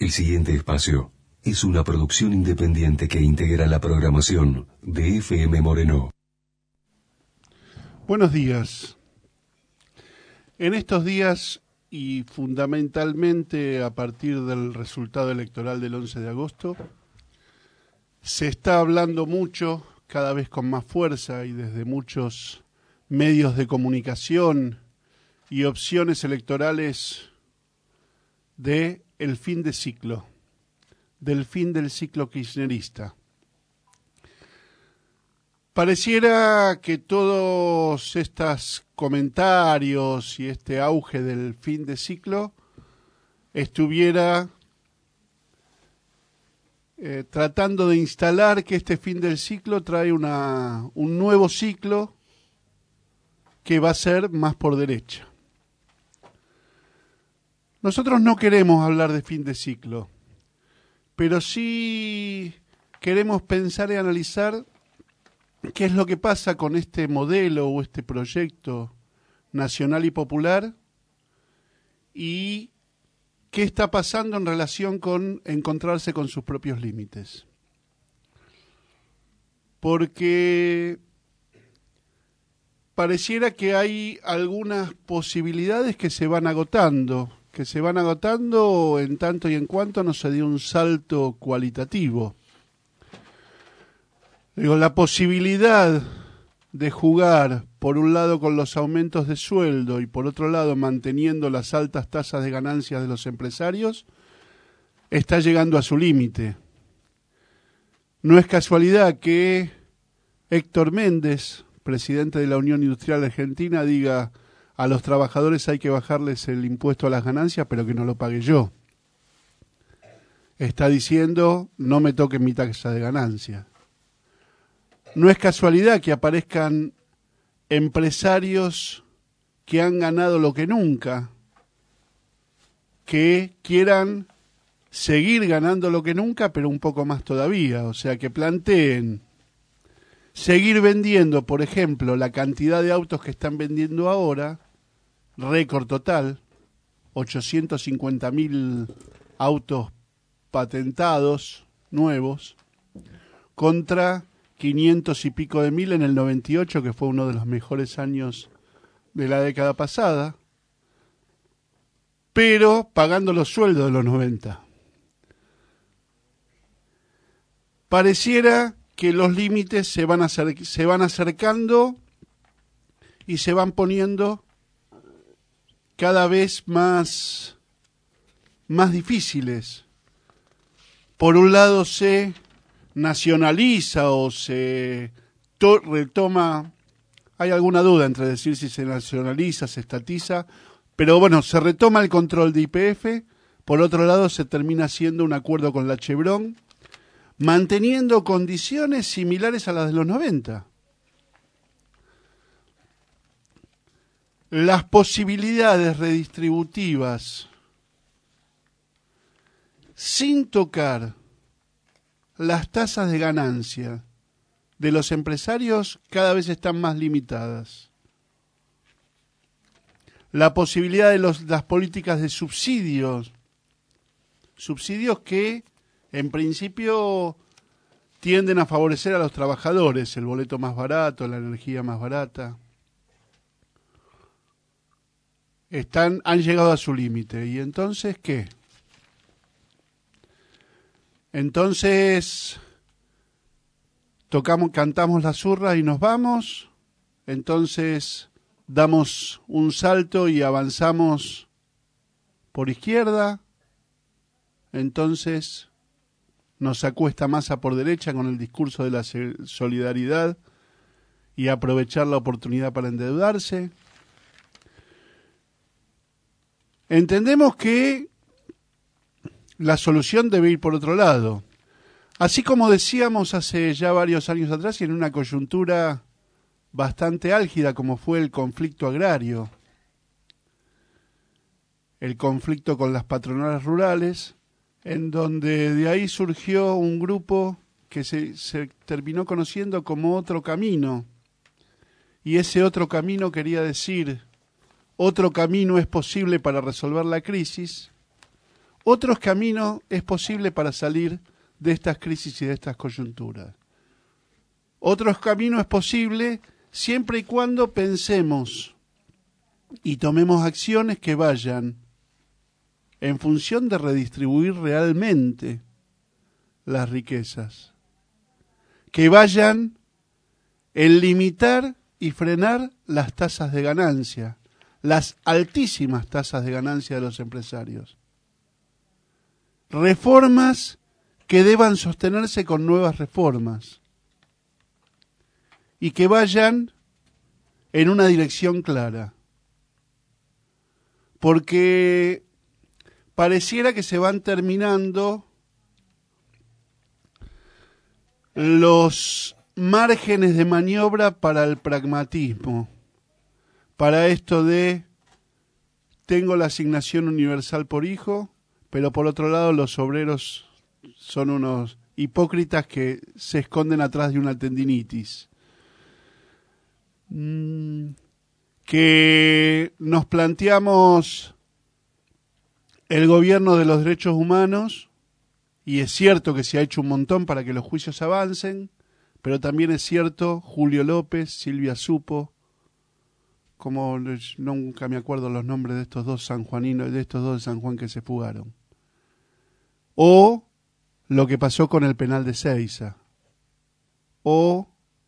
El siguiente espacio es una producción independiente que integra la programación de FM Moreno. Buenos días. En estos días y fundamentalmente a partir del resultado electoral del 11 de agosto, se está hablando mucho, cada vez con más fuerza y desde muchos medios de comunicación y opciones electorales de el fin de ciclo, del fin del ciclo kirchnerista. Pareciera que todos estos comentarios y este auge del fin de ciclo estuviera tratando de instalar que este fin del ciclo trae un nuevo ciclo que va a ser más por derecha. Nosotros no queremos hablar de fin de ciclo, pero sí queremos pensar y analizar qué es lo que pasa con este modelo o este proyecto nacional y popular y qué está pasando en relación con encontrarse con sus propios límites. Porque pareciera que hay algunas posibilidades que se van agotando en tanto y en cuanto no se dio un salto cualitativo. Digo, la posibilidad de jugar, por un lado, con los aumentos de sueldo y por otro lado, manteniendo las altas tasas de ganancias de los empresarios, está llegando a su límite. No es casualidad que Héctor Méndez, presidente de la Unión Industrial Argentina, diga: a los trabajadores hay que bajarles el impuesto a las ganancias, pero que no lo pague yo. Está diciendo: no me toquen mi tasa de ganancia. No es casualidad que aparezcan empresarios que han ganado lo que nunca, que quieran seguir ganando lo que nunca, pero un poco más todavía. O sea, que planteen seguir vendiendo, por ejemplo, la cantidad de autos que están vendiendo ahora, récord total, 850.000 autos patentados, nuevos, contra 500 y pico de mil en el 98, que fue uno de los mejores años de la década pasada, pero pagando los sueldos de los 90. Pareciera que los límites se van acercando y se van poniendo cada vez más difíciles. Por un lado se nacionaliza o se retoma, hay alguna duda entre decir si se nacionaliza, se estatiza, pero bueno, se retoma el control de YPF. Por otro lado, se termina haciendo un acuerdo con la Chevron, manteniendo condiciones similares a las de los 90. Las posibilidades redistributivas, sin tocar las tasas de ganancia de los empresarios, cada vez están más limitadas. La posibilidad de las políticas de subsidios que en principio tienden a favorecer a los trabajadores, el boleto más barato, la energía más barata, han llegado a su límite. ¿Y entonces qué? Entonces cantamos la zurra y nos vamos. Entonces damos un salto y avanzamos por izquierda. Entonces nos acuesta Massa por derecha con el discurso de la solidaridad y aprovechar la oportunidad para endeudarse. Entendemos que la solución debe ir por otro lado. Así como decíamos hace ya varios años atrás y en una coyuntura bastante álgida como fue el conflicto agrario, el conflicto con las patronales rurales, en donde de ahí surgió un grupo que se terminó conociendo como Otro Camino. Y ese otro camino quería decir: otro camino es posible para resolver la crisis, otros caminos es posible para salir de estas crisis y de estas coyunturas. Otros caminos es posible siempre y cuando pensemos y tomemos acciones que vayan en función de redistribuir realmente las riquezas, que vayan en limitar y frenar las tasas de ganancia, las altísimas tasas de ganancia de los empresarios. Reformas que deban sostenerse con nuevas reformas y que vayan en una dirección clara. Porque pareciera que se van terminando los márgenes de maniobra para el pragmatismo, para esto de tengo la asignación universal por hijo, pero por otro lado los obreros son unos hipócritas que se esconden atrás de una tendinitis. Que nos planteamos el gobierno de los derechos humanos, y es cierto que se ha hecho un montón para que los juicios avancen, pero también es cierto Julio López, Silvia Supo, como nunca me acuerdo los nombres de estos dos sanjuaninos, de estos dos de San Juan que se fugaron, o lo que pasó con el penal de Seiza, o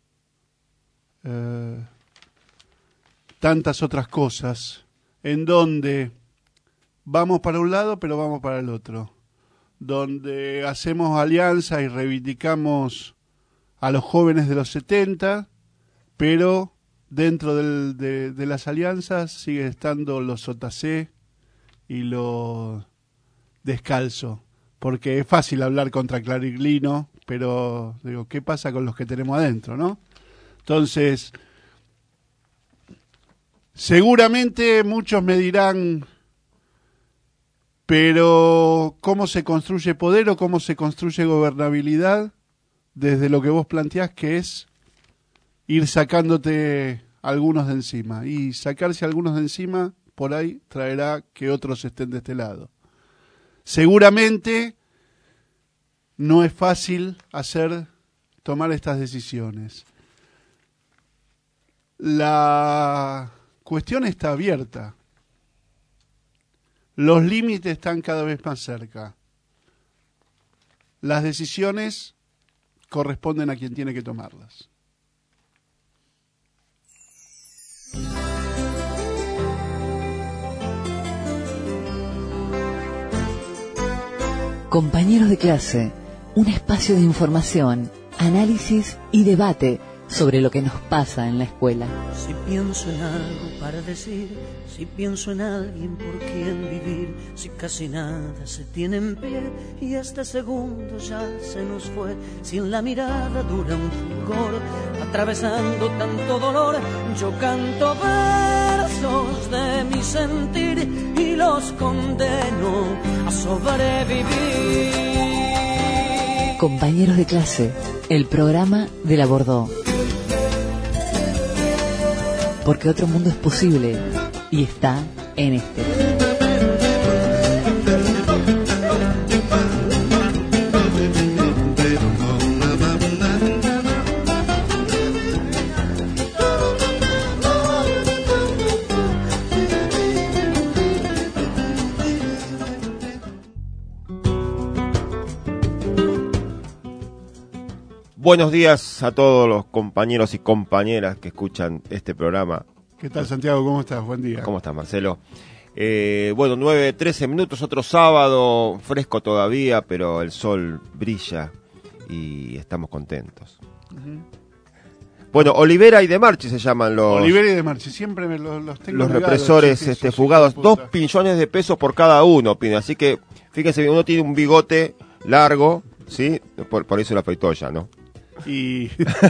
tantas otras cosas, en donde vamos para un lado pero vamos para el otro, donde hacemos alianza y reivindicamos a los jóvenes de los 70, pero dentro de las alianzas sigue estando los sotacé y los descalzo, porque es fácil hablar contra Clariglino, pero digo, ¿qué pasa con los que tenemos adentro, no? Entonces, seguramente muchos me dirán, pero ¿cómo se construye poder o cómo se construye gobernabilidad? Desde lo que vos planteás, que es ir sacándote algunos de encima. Y sacarse algunos de encima, por ahí, traerá que otros estén de este lado. Seguramente no es fácil tomar estas decisiones. La cuestión está abierta. Los límites están cada vez más cerca. Las decisiones corresponden a quien tiene que tomarlas. Compañeros de clase, un espacio de información, análisis y debate sobre lo que nos pasa en la escuela. Si pienso en algo para decir, si pienso en alguien por quien vivir, si casi nada se tiene en pie y este segundo ya se nos fue, si en la mirada dura un fulgor, atravesando tanto dolor, yo canto versos de mi sentir y los condeno a sobrevivir. Compañeros de clase, el programa de la Bordeaux. Porque otro mundo es posible y está en este. Buenos días a todos los compañeros y compañeras que escuchan este programa. ¿Qué tal, Santiago? ¿Cómo estás? Buen día. ¿Cómo estás, Marcelo? 9:13 minutos, otro sábado, fresco todavía, pero el sol brilla y estamos contentos. Uh-huh. Bueno, Olivera y De Marchi se llaman los... Olivera y De Marchi, siempre los tengo los represores fugados, 2 millones de pesos por cada uno, piden. Así que, fíjense, uno tiene un bigote largo, ¿sí? Por eso lo afeitó ya, ¿no? Y...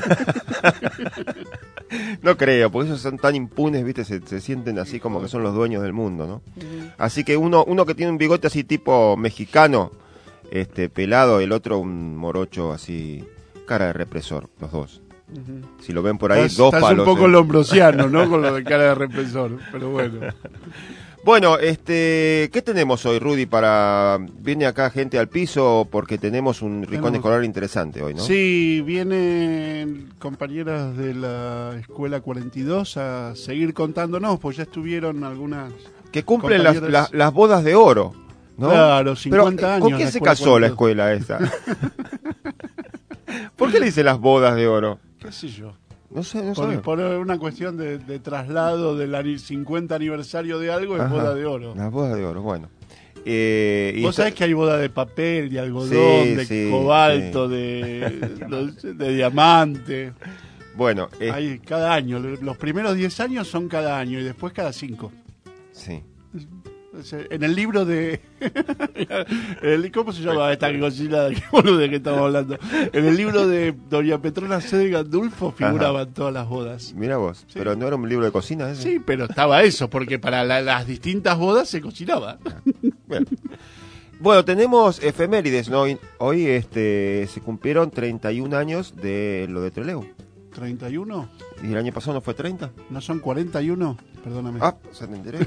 No creo, porque esos son tan impunes, ¿viste? Se sienten así como que son los dueños del mundo, ¿no? Uh-huh. Así que uno que tiene un bigote así tipo mexicano, pelado, el otro un morocho así, cara de represor, los dos. Uh-huh. Si lo ven por ahí, dos palos. Estás un poco lombrosiano, ¿no? Con lo de cara de represor, pero bueno. Bueno, ¿qué tenemos hoy, Rudy? ¿Viene acá gente al piso porque tenemos un rincón escolar interesante hoy, ¿no? Sí, vienen compañeras de la Escuela 42 a seguir contándonos, pues ya estuvieron algunas... Que cumplen las bodas de oro, ¿no? Claro, 50 Pero, años. ¿con quién se casó la escuela esa? ¿Por qué le dice las bodas de oro? ¿Qué sé yo? No sé. Por una cuestión de traslado del 50 aniversario de algo, es boda de oro. Las bodas de oro, bueno. Vos sabés que hay boda de papel, de algodón, de cobalto, de diamante. Bueno. Hay cada año. Los primeros 10 años son cada año y después cada 5. Sí. En el libro de... ¿Cómo se llama esta cocina de que estamos hablando? En el libro de doña Petrona C. de Gandulfo figuraban todas las bodas. Mira vos, sí. Pero ¿no era un libro de cocina ese? Sí, pero estaba eso, porque para las distintas bodas se cocinaba. Bueno, tenemos efemérides, ¿no? Hoy se cumplieron 31 años de lo de Trelew. ¿31? ¿Y el año pasado no fue 30? ¿No son 41? Perdóname. Se me enteré.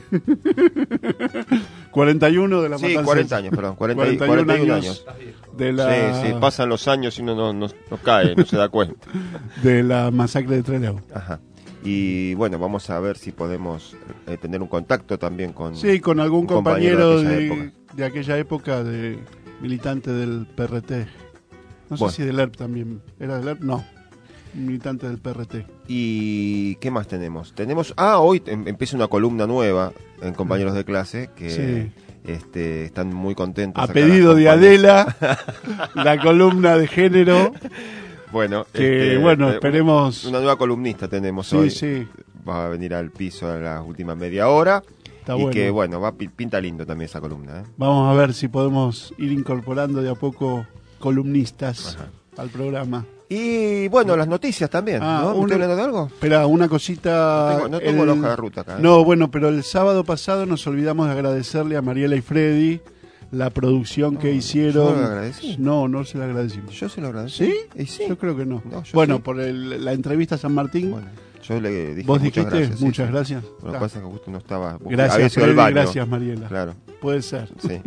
41 de la matanza. Sí, 40 años, perdón. 41 años. De la... Sí, pasan los años y uno no cae, no se da cuenta. De la masacre de Trelew. Ajá. Y bueno, vamos a ver si podemos tener un contacto también con algún compañero de aquella época, de militante del PRT. No sé si del ERP también. ¿Era del ERP? No. Militante del PRT. ¿Y qué más tenemos? Hoy empieza una columna nueva en Compañeros de Clase que están muy contentos. A pedido de Adela, la columna de género. Bueno, esperemos. Una nueva columnista tenemos hoy. Sí. Va a venir al piso a la última media hora. Está que pinta lindo también esa columna. Vamos a ver si podemos ir incorporando de a poco columnistas al programa. Y bueno, las noticias también, ¿no? ¿Me estoy hablando de algo? Espera, una cosita... No tengo la hoja de ruta acá. No, bueno, pero el sábado pasado nos olvidamos de agradecerle a Mariela y Freddy la producción que hicieron. ¿Yo lo agradecí? No se la agradecimos. ¿Yo se lo agradecí? ¿Sí? Sí. Yo creo que no. Bueno, sí. Por la entrevista a San Martín. Bueno, yo le dije ¿Vos dijiste? Gracias, muchas gracias. Lo que pasa es que justo no estaba... Gracias, Freddy, gracias, Mariela. Claro. Puede ser. Sí.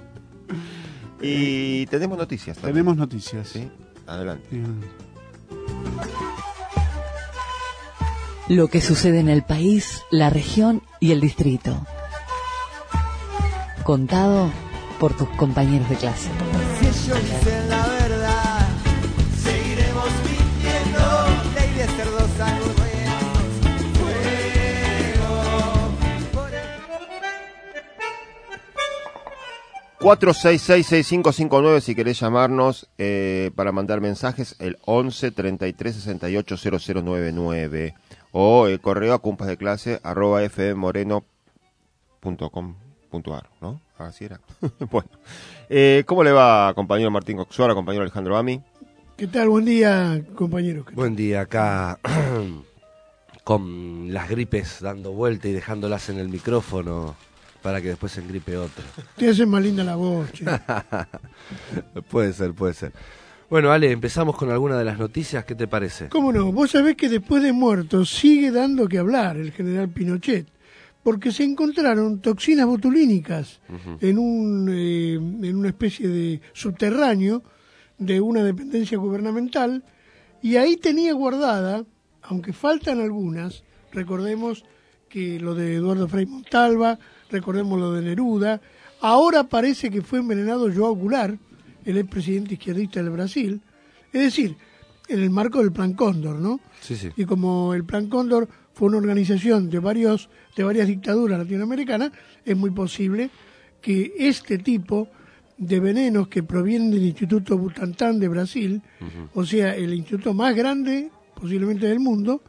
Y tenemos noticias también. Tenemos noticias. Sí, adelante. Sí. Lo que sucede en el país, la región y el distrito. Contado por tus compañeros de clase. Si ellos dicen la verdad, seguiremos mintiendo. Ley de cerdos argumentos, fuego. 4666559 si querés llamarnos para mandar mensajes, el 11 33 68 0099 o el correo a cumpasdeclase@fmmoreno.com.ar, ¿no? Así era. Bueno, ¿cómo le va, compañero Martín Coxuara, compañero Alejandro Ami? ¿Qué tal? Buen día, compañero. Buen día, acá con las gripes dando vuelta y dejándolas en el micrófono para que después se engripe otro. Te hace más linda la voz, che. Puede ser. Bueno, Ale, empezamos con alguna de las noticias, ¿qué te parece? ¿Cómo no? Vos sabés que después de muerto sigue dando que hablar el general Pinochet, porque se encontraron toxinas botulínicas en una especie de subterráneo de una dependencia gubernamental, y ahí tenía guardada, aunque faltan algunas, recordemos que lo de Eduardo Frei Montalva, recordemos lo de Neruda, ahora parece que fue envenenado João Goulart, el expresidente izquierdista del Brasil, es decir, en el marco del Plan Cóndor, ¿no? Sí. Y como el Plan Cóndor fue una organización de varias dictaduras latinoamericanas, es muy posible que este tipo de venenos que provienen del Instituto Butantan de Brasil, o sea, el instituto más grande posiblemente del mundo,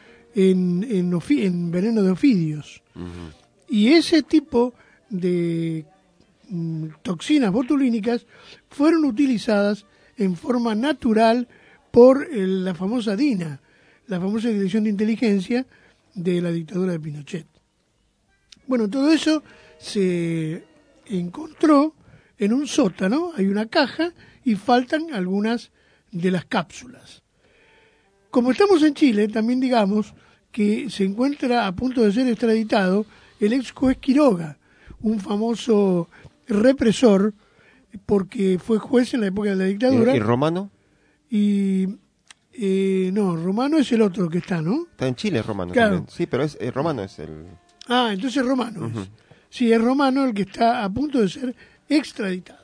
en veneno de ofidios. Y ese tipo de toxinas botulínicas fueron utilizadas en forma natural por la famosa DINA, la famosa Dirección de Inteligencia de la dictadura de Pinochet. Bueno, todo eso se encontró en un sótano, hay una caja y faltan algunas de las cápsulas. Como estamos en Chile, también digamos que se encuentra a punto de ser extraditado el ex juez Quiroga, un famoso represor, porque fue juez en la época de la dictadura. ¿Y Romano? Y no, Romano es el otro que está, ¿no? Está en Chile, Romano. Claro. También. Sí, pero Romano es el... Ah, entonces Romano es. Sí, es Romano el que está a punto de ser extraditado.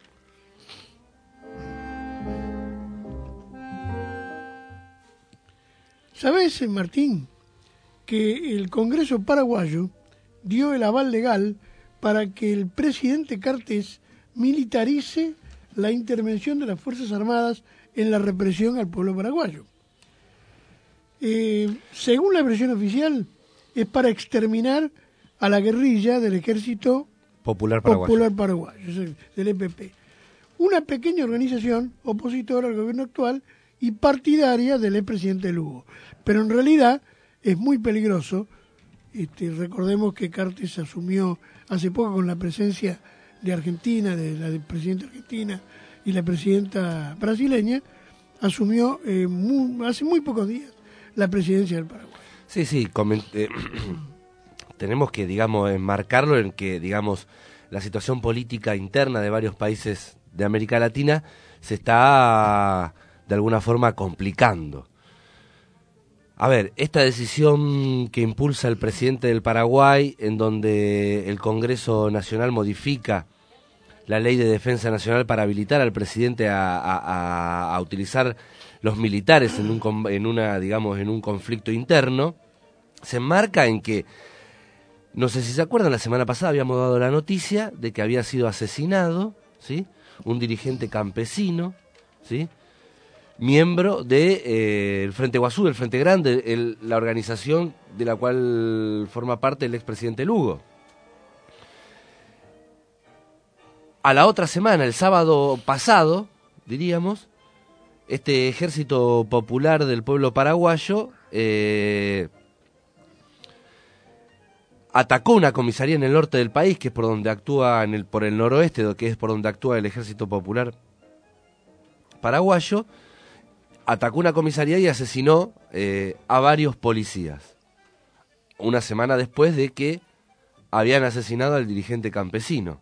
¿Sabes, Martín, que el Congreso paraguayo dio el aval legal para que el presidente Cartes militarice la intervención de las Fuerzas Armadas en la represión al pueblo paraguayo? Según la versión oficial, es para exterminar a la guerrilla del Ejército Popular Paraguayo, del EPP. Una pequeña organización opositora al gobierno actual y partidaria del expresidente Lugo. Pero en realidad es muy peligroso. Recordemos que Cartes asumió hace poco con la presencia de Argentina, de la presidenta argentina y la presidenta brasileña, asumió hace muy pocos días la presidencia del Paraguay. Sí, tenemos que, digamos, enmarcarlo en que, digamos, la situación política interna de varios países de América Latina se está, de alguna forma, complicando. A ver, esta decisión que impulsa el presidente del Paraguay, en donde el Congreso Nacional modifica la Ley de Defensa Nacional para habilitar al presidente a utilizar los militares en un conflicto interno, se enmarca en que, no sé si se acuerdan, la semana pasada habíamos dado la noticia de que había sido asesinado, ¿sí?, un dirigente campesino, ¿sí?, miembro de el Frente Guazú, el Frente Grande, la organización de la cual forma parte el expresidente Lugo. A la otra semana, el sábado pasado, diríamos, este Ejército Popular del pueblo paraguayo atacó una comisaría en el norte del país, que es por donde actúa, por el noroeste, que es por donde actúa el Ejército Popular paraguayo. Atacó una comisaría y asesinó a varios policías, una semana después de que habían asesinado al dirigente campesino.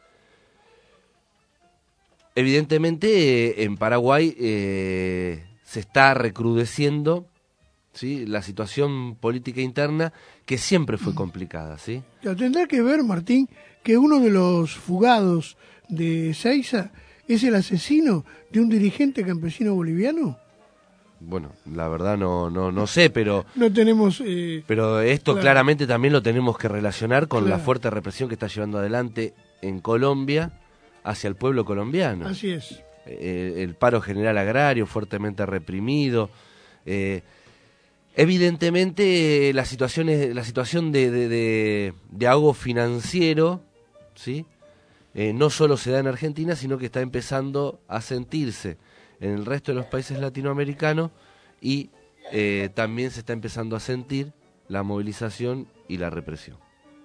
Evidentemente, en Paraguay se está recrudeciendo, ¿sí?, la situación política interna, que siempre fue complicada, ¿sí? Tendrá que ver, Martín, que uno de los fugados de Ezeiza es el asesino de un dirigente campesino boliviano. Bueno, la verdad no sé, pero no tenemos. Pero esto claro, claramente también lo tenemos que relacionar con claro, la fuerte represión que está llevando adelante en Colombia hacia el pueblo colombiano. Así es. El paro general agrario fuertemente reprimido. Evidentemente la situación de ahogo financiero, ¿sí?, no solo se da en Argentina, sino que está empezando a sentirse en el resto de los países latinoamericanos y también se está empezando a sentir la movilización y la represión.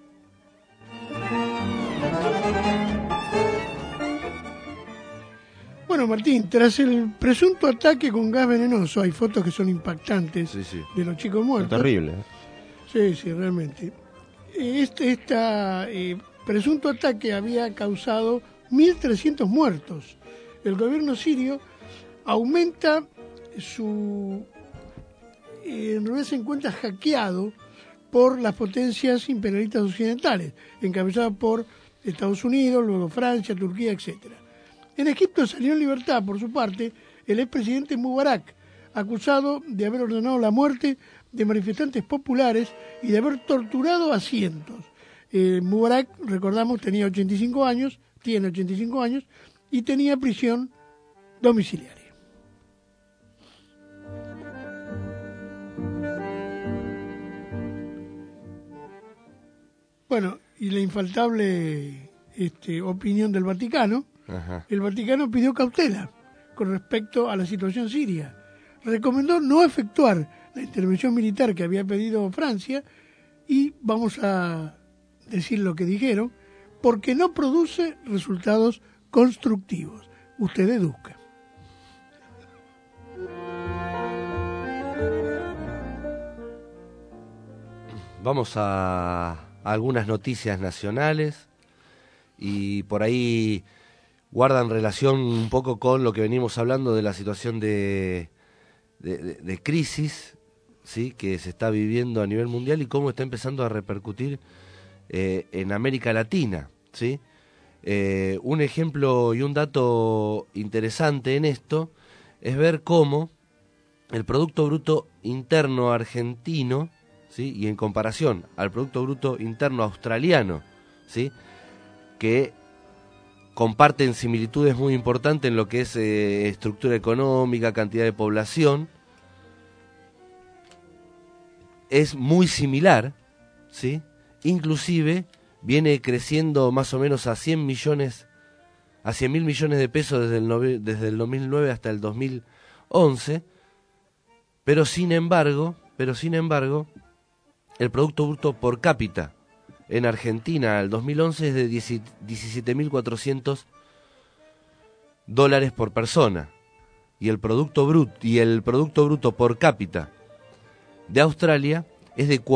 Bueno, Martín, tras el presunto ataque con gas venenoso, hay fotos que son impactantes, Sí. de los chicos muertos. Terrible. Sí, realmente. Este presunto ataque había causado 1.300 muertos. El gobierno sirio aumenta en realidad se encuentra hackeado por las potencias imperialistas occidentales, encabezadas por Estados Unidos, luego Francia, Turquía, etcétera. En Egipto salió en libertad, por su parte, el expresidente Mubarak, acusado de haber ordenado la muerte de manifestantes populares y de haber torturado a cientos. Mubarak, recordamos, tiene 85 años y tenía prisión domiciliaria. Bueno, y la infaltable opinión del Vaticano. Ajá. El Vaticano pidió cautela con respecto a la situación siria. Recomendó no efectuar la intervención militar que había pedido Francia y vamos a decir lo que dijeron, porque no produce resultados constructivos. Usted deduzca. Vamos a algunas noticias nacionales y por ahí guardan relación un poco con lo que venimos hablando de la situación de crisis, ¿sí?, que se está viviendo a nivel mundial y cómo está empezando a repercutir en América Latina, ¿sí? Un ejemplo y un dato interesante en esto es ver cómo el Producto Bruto Interno argentino, ¿sí?, y en comparación al Producto Bruto Interno australiano, ¿sí?, que comparten similitudes muy importantes en lo que es estructura económica, cantidad de población, es muy similar, ¿sí? Inclusive viene creciendo más o menos a 100.000 millones de pesos desde el 2009 hasta el 2011, pero sin embargo, el Producto Bruto por cápita en Argentina al 2011 es de $17.400 por persona, y el Producto Bruto por cápita de Australia es de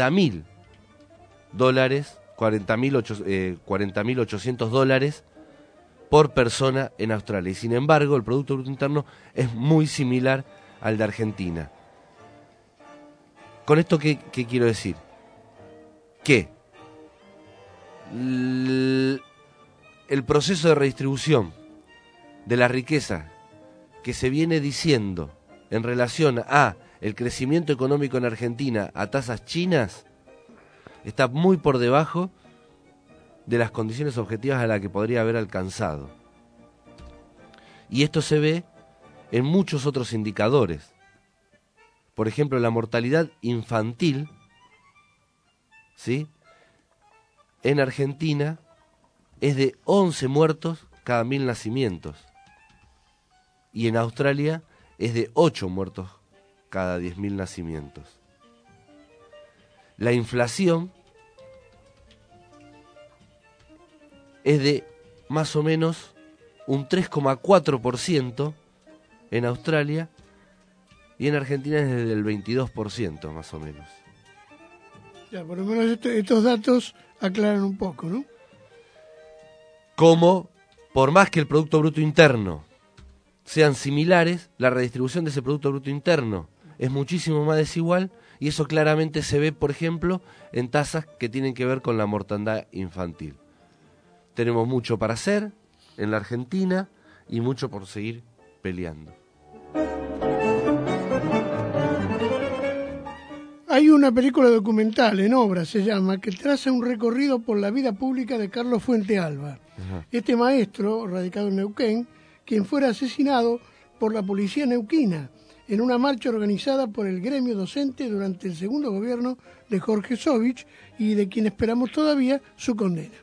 $40.800 por persona en Australia. Y sin embargo, el Producto Bruto Interno es muy similar al de Argentina. ¿Con esto qué quiero decir? Que el proceso de redistribución de la riqueza que se viene diciendo en relación a el crecimiento económico en Argentina a tasas chinas está muy por debajo de las condiciones objetivas a las que podría haber alcanzado. Y esto se ve en muchos otros indicadores. Por ejemplo, la mortalidad infantil, ¿sí?, en Argentina es de 11 muertos cada 1.000 nacimientos. Y en Australia es de 8 muertos cada 10.000 nacimientos. La inflación es de más o menos un 3,4% en Australia y en Argentina es del 22% más o menos. Ya, por lo menos estos datos aclaran un poco, ¿no? Como, por más que el Producto Bruto Interno sean similares, la redistribución de ese Producto Bruto Interno es muchísimo más desigual y eso claramente se ve, por ejemplo, en tasas que tienen que ver con la mortandad infantil. Tenemos mucho para hacer en la Argentina y mucho por seguir peleando. Hay una película documental en obra, se llama, que traza un recorrido por la vida pública de Carlos Fuentealba. Ajá. Este maestro, radicado en Neuquén, quien fuera asesinado por la policía neuquina en una marcha organizada por el gremio docente durante el segundo gobierno de Jorge Sovich y de quien esperamos todavía su condena.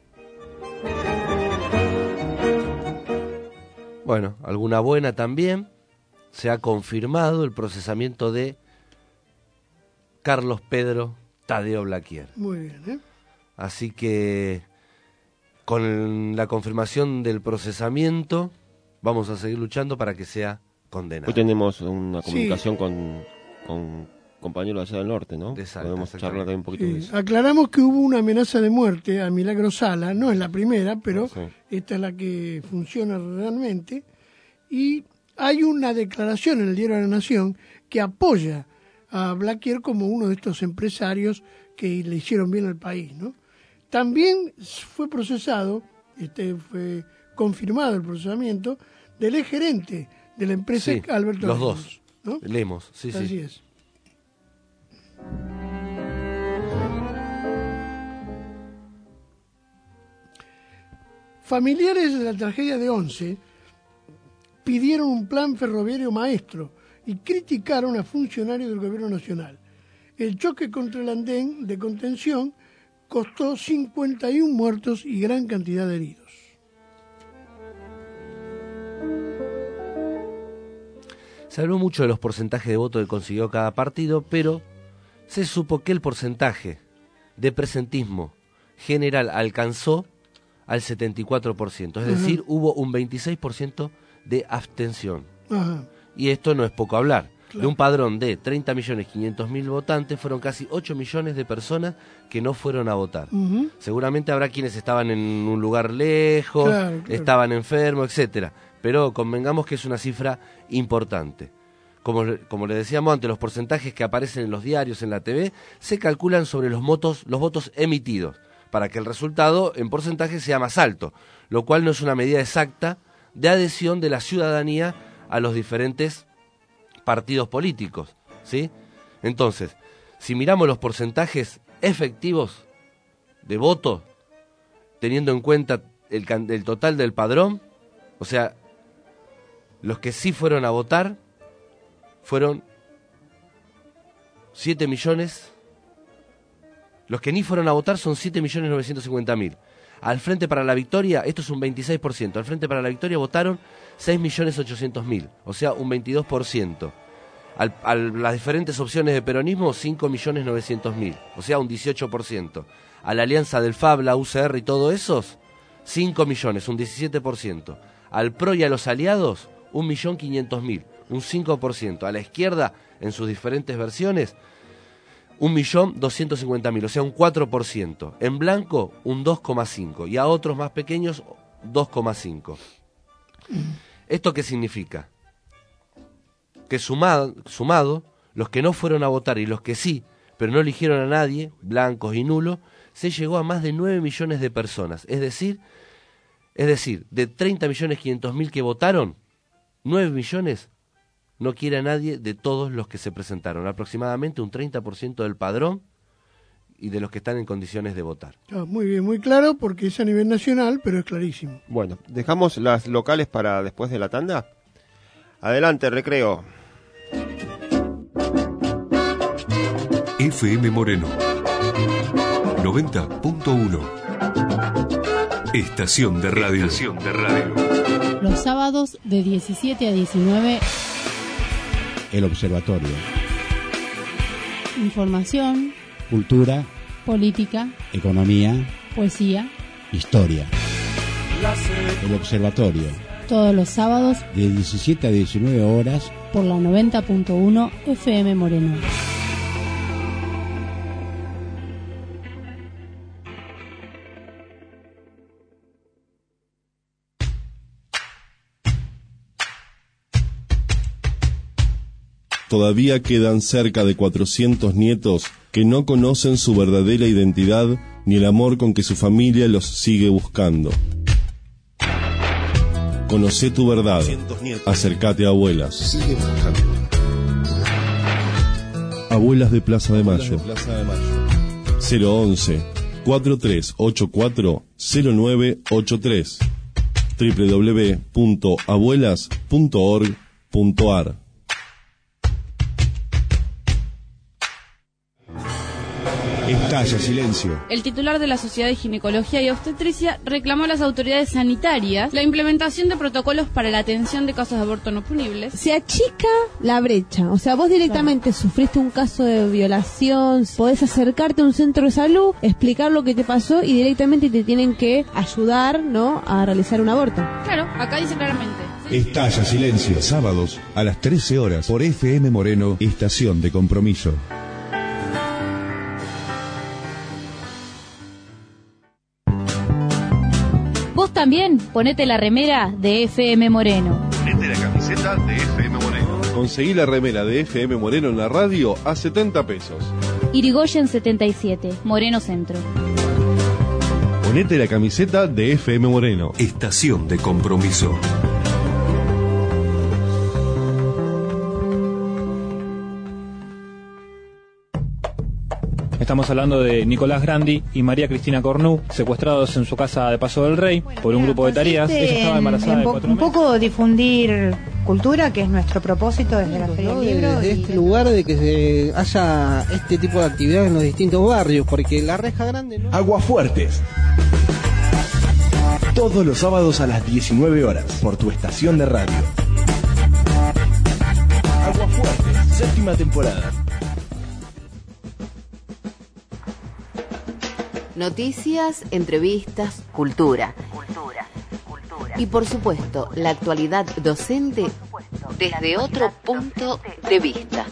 Bueno, alguna buena también. Se ha confirmado el procesamiento de Carlos Pedro Tadeo Blaquier. Muy bien, ¿eh? Así que con la confirmación del procesamiento vamos a seguir luchando para que sea condenado. Hoy tenemos una comunicación con compañeros allá del norte, ¿no? Exacto, podemos charlar también un poquito de eso. Aclaramos que hubo una amenaza de muerte a Milagro Sala, no es la primera, pero esta es la que funciona realmente, y hay una declaración en el Diario de la Nación que apoya a Blaquier como uno de estos empresarios que le hicieron bien al país, ¿no? También fue procesado, fue confirmado el procesamiento del exgerente de la empresa, sí, Alberto los Lemos, dos, ¿no? Lemos, sí, así sí. Es. Familiares de la tragedia de Once pidieron un plan ferroviario maestro y criticaron a funcionarios del gobierno nacional. El choque contra el andén de contención costó 51 muertos y gran cantidad de heridos. Se habló mucho de los porcentajes de votos que consiguió cada partido, pero se supo que el porcentaje de presentismo general alcanzó al 74%, es decir, hubo un 26% de abstención. Ajá. Y esto no es poco hablar. De un padrón de 30.500.000 votantes, fueron casi 8 millones de personas que no fueron a votar. Seguramente habrá quienes estaban en un lugar lejos, estaban enfermos, etcétera. Pero convengamos que es una cifra importante. Como le decíamos antes, los porcentajes que aparecen en los diarios, en la TV, se calculan sobre los votos emitidos, para que el resultado en porcentaje sea más alto, lo cual no es una medida exacta de adhesión de la ciudadanía a los diferentes partidos políticos, ¿sí? Entonces, si miramos los porcentajes efectivos de votos, teniendo en cuenta el total del padrón, o sea, los que sí fueron a votar fueron 7 millones, los que ni fueron a votar son 7.950.000. Al Frente para la Victoria, esto es un 26%, al Frente para la Victoria votaron 6.800.000, o sea, un 22%. A las diferentes opciones de peronismo, 5.900.000, o sea, un 18%. A la alianza del FAB, la UCR y todo esos, 5 millones, un 17%. Al PRO y a los aliados, 1.500.000, un 5%. A la izquierda, en sus diferentes versiones, 1.250.000, o sea, un 4%. En blanco, un 2,5%. Y a otros más pequeños, 2,5%. ¿Esto qué significa? Que sumado, los que no fueron a votar y los que sí, pero no eligieron a nadie, blancos y nulos, se llegó a más de 9 millones de personas. Es decir, de 30.500.000 que votaron, 9 millones no quiere a nadie de todos los que se presentaron. Aproximadamente un 30% del padrón y de los que están en condiciones de votar. Muy bien, muy claro, porque es a nivel nacional, pero es clarísimo. Bueno, dejamos las locales para después de la tanda. Adelante, recreo. FM Moreno 90.1 Estación de radio. Los sábados de 17 a 19. El Observatorio. Información. Cultura. Política. Economía. Poesía. Historia. El Observatorio. Todos los sábados. De 17 a 19 horas. Por la 90.1 FM Moreno. Todavía quedan cerca de 400 nietos que no conocen su verdadera identidad ni el amor con que su familia los sigue buscando. Conocé tu verdad. Acércate a Abuelas. Sigue buscando. Abuelas de Plaza de Mayo. 011-4384-0983 www.abuelas.org.ar. Estalla silencio. El titular de la Sociedad de Ginecología y Obstetricia reclamó a las autoridades sanitarias la implementación de protocolos para la atención de casos de aborto no punibles. Se achica la brecha, o sea, vos directamente sufriste un caso de violación, podés acercarte a un centro de salud, explicar lo que te pasó y directamente te tienen que ayudar, ¿no?, a realizar un aborto. Claro, acá dice claramente. Estalla silencio. Sábados a las 13 horas por FM Moreno, Estación de Compromiso. Vos también ponete la remera de FM Moreno. Ponete la camiseta de FM Moreno. Conseguí la remera de FM Moreno en la radio a 70 pesos. Irigoyen 77, Moreno Centro. Ponete la camiseta de FM Moreno. Estación de Compromiso. Estamos hablando de Nicolás Grandi y María Cristina Cornu, secuestrados en su casa de Paso del Rey por un grupo de tareas. Ella estaba embarazada de 4 meses. Un poco difundir cultura, que es nuestro propósito desde la Feria del Libro. Desde este lugar de que haya este tipo de actividades en los distintos barrios, porque la Reja Grande, ¿no? Aguafuertes. Todos los sábados a las 19 horas por tu estación de radio. Aguafuertes, 7ª temporada. Noticias, entrevistas, cultura. Y por supuesto, la actualidad docente desde otro punto de vista.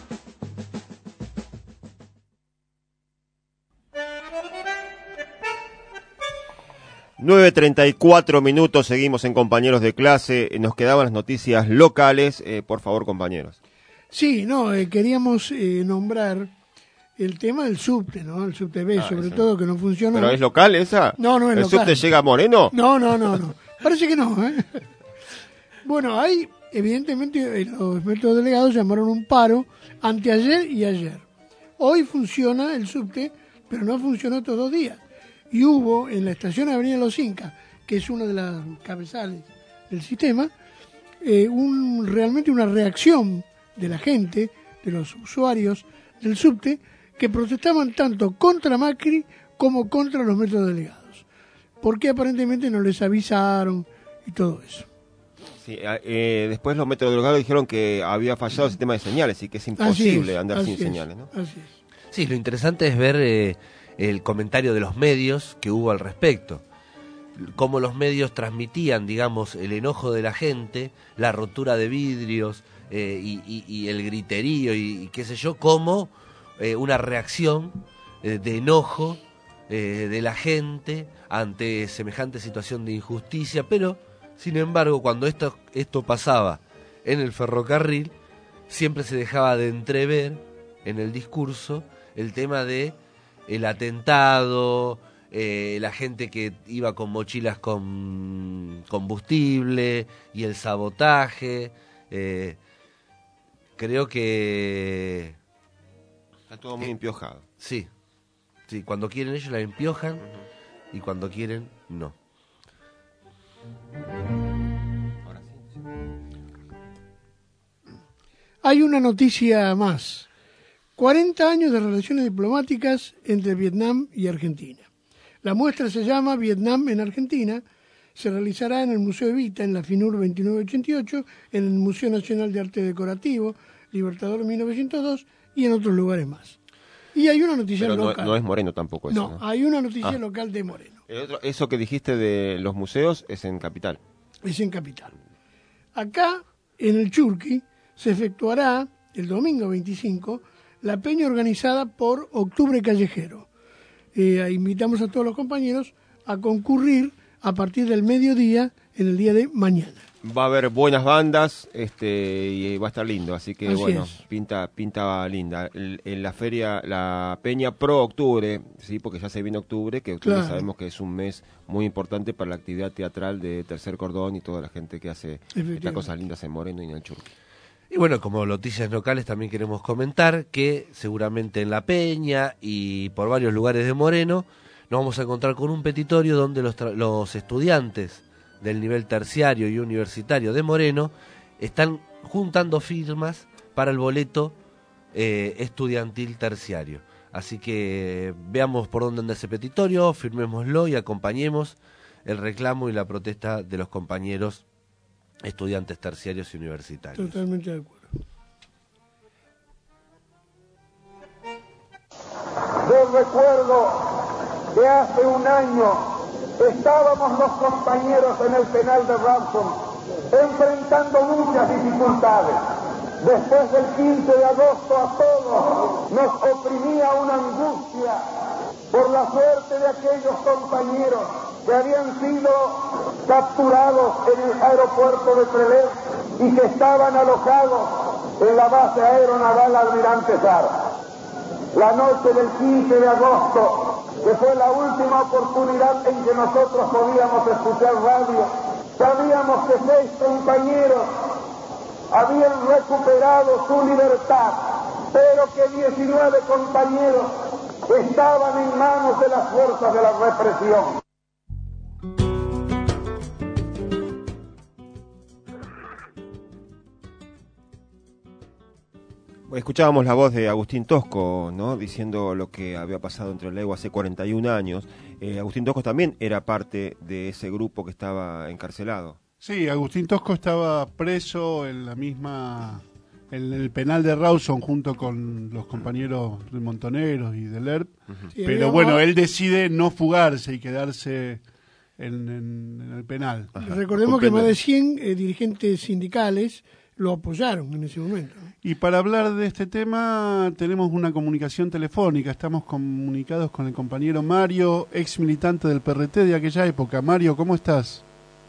...9:34, seguimos en Compañeros de Clase, nos quedaban las noticias locales, por favor compañeros. Sí, queríamos nombrar el tema del subte, ¿no? El subte B, sobre todo, que no funciona. ¿Pero es local esa? No es ¿El local. subte llega a Moreno? No. Parece que no, ¿eh? Bueno, hay, evidentemente, los métodos delegados llamaron un paro anteayer y ayer. Hoy funciona el subte, pero no funcionó estos 2 días. Y hubo en la estación Avenida Los Incas, que es una de las cabezales del sistema, realmente una reacción de la gente, de los usuarios del subte, que protestaban tanto contra Macri como contra los métodos delegados, porque aparentemente no les avisaron y todo eso. Sí, después los métodos delegados dijeron que había fallado el sistema de señales y que es imposible andar sin señales, ¿no? Así es. Sí, lo interesante es ver el comentario de los medios que hubo al respecto. Cómo los medios transmitían, digamos, el enojo de la gente, la rotura de vidrios y el griterío y qué sé yo, como una reacción de enojo de la gente ante semejante situación de injusticia. Pero, sin embargo, cuando esto pasaba en el ferrocarril, siempre se dejaba de entrever en el discurso el tema de el atentado, la gente que iba con mochilas con combustible y el sabotaje. Creo que está todo muy empiojado. Sí, cuando quieren ellos la empiojan y cuando quieren no. Hay una noticia más. 40 años de relaciones diplomáticas entre Vietnam y Argentina. La muestra se llama Vietnam en Argentina. Se realizará en el Museo Evita, en la FINUR 2988, en el Museo Nacional de Arte Decorativo, Libertador 1902 y en otros lugares más. Y hay una noticia local. No es Moreno tampoco eso, ¿no? Hay una noticia local de Moreno. Eso que dijiste de los museos es en Capital. Es en Capital. Acá, en el Churqui, se efectuará el domingo 25 la peña organizada por Octubre Callejero. Invitamos a todos los compañeros a concurrir a partir del mediodía en el día de mañana. Va a haber buenas bandas y va a estar lindo, así que Así pinta linda. En la feria, la peña pro octubre, sí, porque ya se viene octubre, que octubre sabemos que es un mes muy importante para la actividad teatral de Tercer Cordón y toda la gente que hace estas cosas lindas en Moreno y en el Churqui. Y bueno, como noticias locales también queremos comentar que seguramente en La Peña y por varios lugares de Moreno nos vamos a encontrar con un petitorio donde los estudiantes del nivel terciario y universitario de Moreno están juntando firmas para el boleto estudiantil terciario. Así que veamos por dónde anda ese petitorio, firmémoslo y acompañemos el reclamo y la protesta de los compañeros estudiantes terciarios y universitarios. Totalmente de acuerdo. Yo recuerdo que hace un año estábamos los compañeros en el penal de Rawson enfrentando muchas dificultades. Después del 15 de agosto a todos nos oprimía una angustia por la suerte de aquellos compañeros que habían sido capturados en el aeropuerto de Trelew y que estaban alojados en la base aeronaval Almirante Sara. La noche del 15 de agosto, que fue la última oportunidad en que nosotros podíamos escuchar radio, sabíamos que 6 compañeros habían recuperado su libertad, pero que 19 compañeros estaban en manos de las fuerzas de la represión. Escuchábamos la voz de Agustín Tosco, ¿no? Diciendo lo que había pasado en Trelew hace 41 años. Agustín Tosco también era parte de ese grupo que estaba encarcelado. Sí, Agustín Tosco estaba preso en en el penal de Rawson junto con los compañeros de Montoneros y del ERP. Sí, pero bueno, él decide no fugarse y quedarse en el penal. Recordemos que más de 100 dirigentes sindicales lo apoyaron en ese momento. Y para hablar de este tema tenemos una comunicación telefónica. Estamos comunicados con el compañero Mario, ex militante del PRT de aquella época. Mario, ¿cómo estás?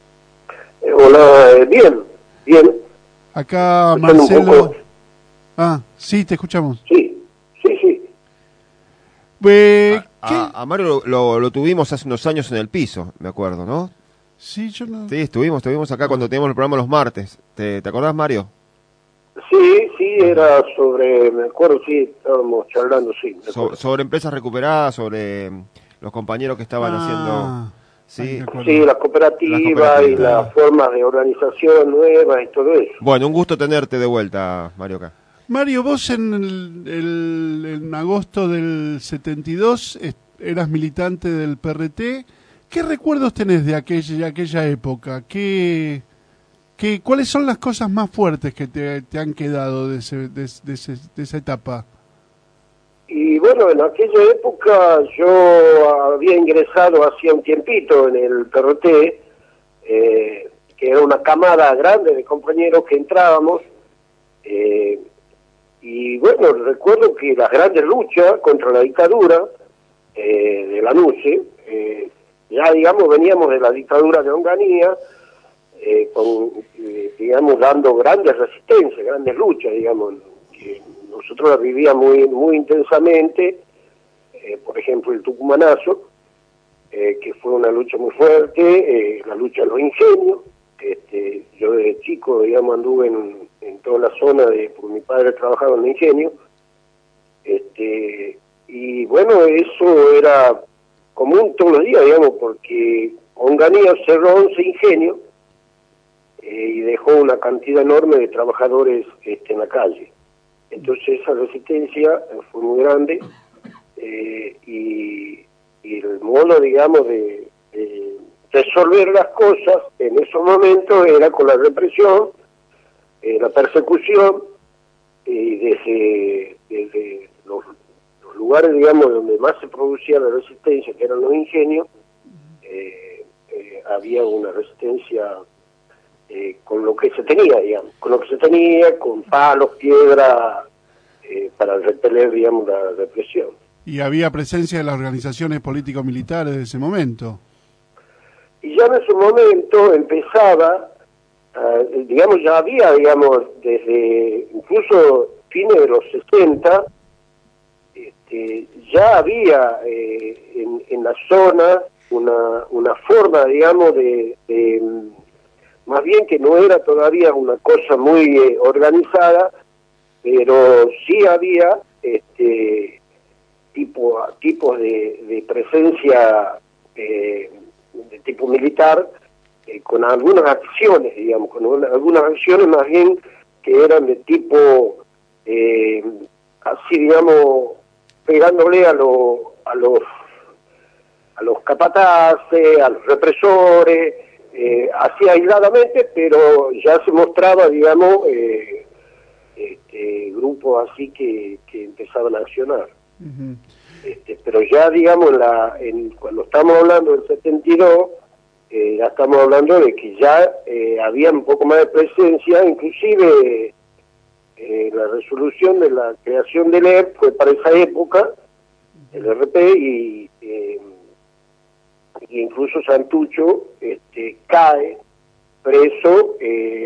Hola, bien. Acá Escuchando Marcelo. Sí, te escuchamos. Sí. A Mario lo tuvimos hace unos años en el piso, me acuerdo, ¿no? Sí, yo no... Sí, estuvimos acá cuando teníamos el programa los martes. ¿Te acordás, Mario? Sí, era sobre, me acuerdo, estábamos charlando, sobre empresas recuperadas, sobre los compañeros que estaban haciendo... Sí, las cooperativas y las formas de organización nuevas y todo eso. Bueno, un gusto tenerte de vuelta, Mario, acá. Mario, vos en agosto del 72 eras militante del PRT. ¿Qué recuerdos tenés de aquella época? ¿Cuáles son las cosas más fuertes que te han quedado de esa etapa? Y bueno, en aquella época yo había ingresado hacía un tiempito en el PRT, que era una camada grande de compañeros que entrábamos, y bueno, recuerdo que las grandes luchas contra la dictadura de la NUCE, ya digamos veníamos de la dictadura de Onganía, digamos dando grandes resistencias, grandes luchas, digamos, que nosotros las vivíamos muy intensamente, por ejemplo el Tucumanazo, que fue una lucha muy fuerte, la lucha de los ingenios. Yo desde chico, digamos, anduve en toda la zona, porque mi padre trabajaba en el ingenio, y bueno, eso era común todos los días, digamos, porque Onganía cerró 11 ingenios y dejó una cantidad enorme de trabajadores en la calle. Entonces esa resistencia fue muy grande, y el modo, digamos, de resolver las cosas en esos momentos era con la represión, la persecución, y desde los lugares, digamos, donde más se producía la resistencia, que eran los ingenios, había una resistencia con lo que se tenía, digamos, con palos, piedra, para repeler, digamos, la represión. ¿Y había presencia de las organizaciones político-militares de ese momento? Y ya en ese momento empezaba, digamos, ya había, digamos, desde incluso fines de los 60, ya había en la zona una forma, digamos, de más bien que no era todavía una cosa muy organizada, pero sí había tipos de presencia de tipo militar, con algunas acciones, digamos, algunas acciones más bien que eran de tipo, así, digamos, pegándole a los capataces, a los represores, así aisladamente, pero ya se mostraba, digamos, grupos así que empezaban a accionar. Uh-huh. Pero ya, digamos, cuando estamos hablando del 72, ya estamos hablando de que ya había un poco más de presencia, inclusive la resolución de la creación del ERP fue para esa época, el RP, y incluso Santucho cae preso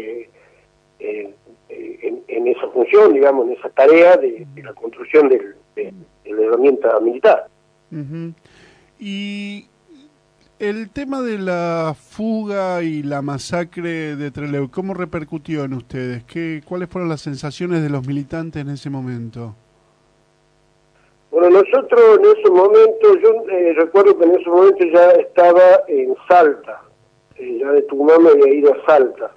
en esa función, digamos, en esa tarea de la construcción de la herramienta militar. Uh-huh. Y el tema de la fuga y la masacre de Trelew, ¿cómo repercutió en ustedes? ¿Cuáles fueron las sensaciones de los militantes en ese momento? Bueno, nosotros en ese momento, yo recuerdo que en ese momento ya estaba en Salta, ya de Tucumán me había ido a Salta,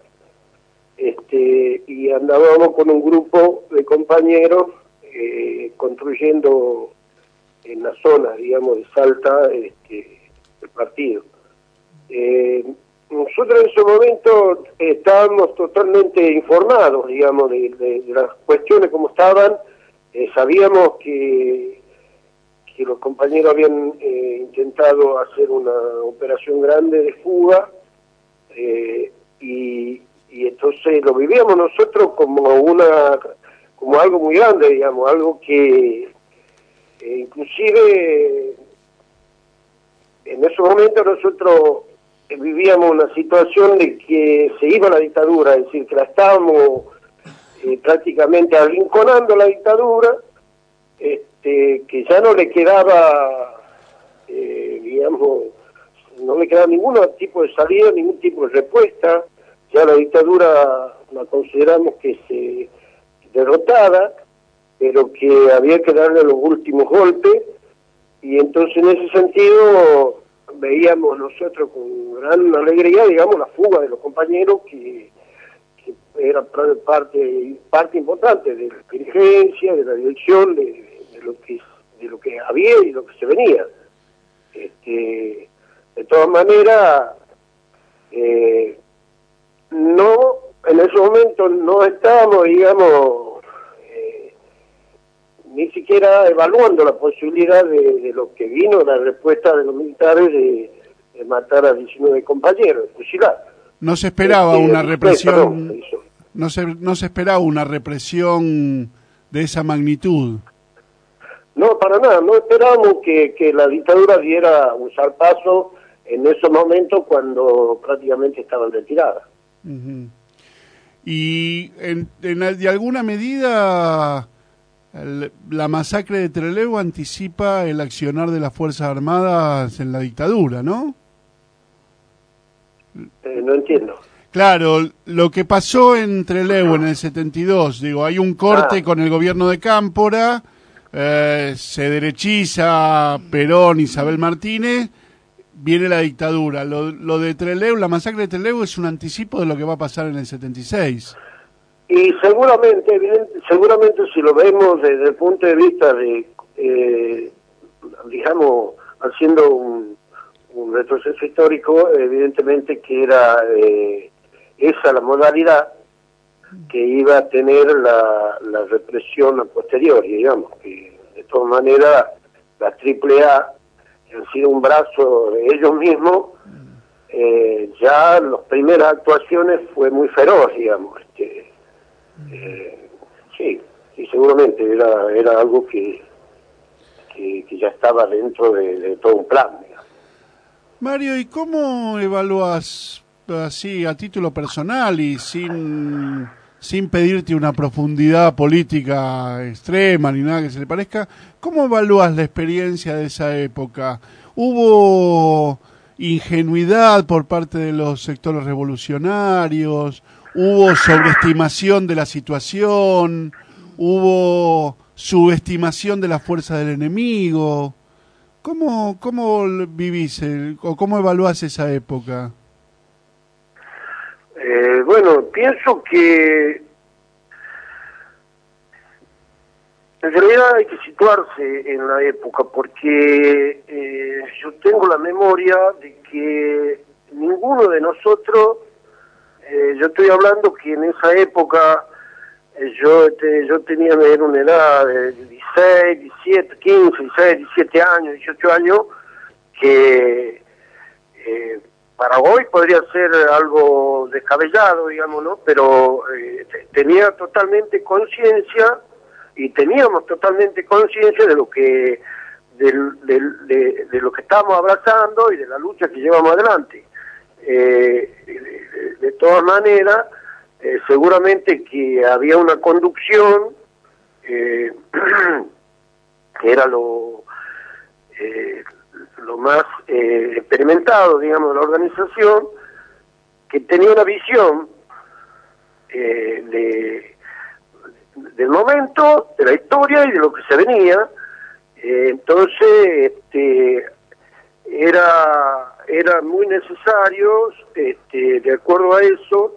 y andábamos con un grupo de compañeros construyendo en la zona, digamos, de Salta, el partido. Nosotros en ese momento estábamos totalmente informados, digamos, de las cuestiones como estaban. Sabíamos que los compañeros habían intentado hacer una operación grande de fuga, y y entonces lo vivíamos nosotros como algo muy grande, digamos, algo que inclusive en ese momento nosotros vivíamos una situación de que se iba la dictadura, es decir, que la estábamos prácticamente arrinconando la dictadura, que ya no le quedaba, digamos, no le quedaba ningún tipo de salida, ningún tipo de respuesta. Ya la dictadura la consideramos que se derrotada, pero que había que darle los últimos golpes, y entonces en ese sentido veíamos nosotros con gran alegría, digamos, la fuga de los compañeros que era parte importante de la dirigencia, de la dirección, de lo que había y lo que se venía. De todas maneras, no, en ese momento no estábamos, digamos, ni siquiera evaluando la posibilidad de lo que vino, la respuesta de los militares de matar a 19 compañeros, de fusilar. No se esperaba una represión, no se esperaba una represión de esa magnitud. No, para nada, no esperábamos que la dictadura diera un zarpazo en esos momentos cuando prácticamente estaban retiradas. Uh-huh. Y de alguna medida la masacre de Trelew anticipa el accionar de las Fuerzas Armadas en la dictadura, ¿no? No entiendo. Claro, lo que pasó en Trelew en el 72, digo, hay un corte con el gobierno de Cámpora, se derechiza Perón, Isabel Martínez, viene la dictadura. Lo de Trelew, la masacre de Trelew es un anticipo de lo que va a pasar en el 76. Y seguramente si lo vemos desde el punto de vista de, digamos, haciendo un retroceso histórico, evidentemente que era esa la modalidad que iba a tener la represión a posteriori, digamos, que de todas maneras la AAA, que han sido un brazo de ellos mismos, ya las primeras actuaciones fue muy feroz, digamos. Sí, seguramente era algo que ya estaba dentro de todo un plan, digamos. Mario, ¿y cómo evalúas, así a título personal y sin pedirte una profundidad política extrema ni nada que se le parezca, cómo evalúas la experiencia de esa época? ¿Hubo ingenuidad por parte de los sectores revolucionarios? ¿Hubo sobreestimación de la situación? ¿Hubo subestimación de la fuerza del enemigo? ¿Cómo vivís o cómo evaluás esa época? Bueno, pienso que en realidad hay que situarse en la época, porque yo tengo la memoria de que ninguno de nosotros, yo estoy hablando que en esa época yo tenía una edad de 16, 17, 15, 16, 17 años, 18 años, que para hoy podría ser algo descabellado, digamos, ¿no? Pero tenía totalmente conciencia, y teníamos totalmente conciencia de lo que de lo que estamos abrazando y de la lucha que llevamos adelante. De todas maneras, seguramente que había una conducción que era lo más experimentado, digamos, de la organización, que tenía una visión del momento, de la historia y de lo que se venía. Entonces era muy necesario, de acuerdo a eso,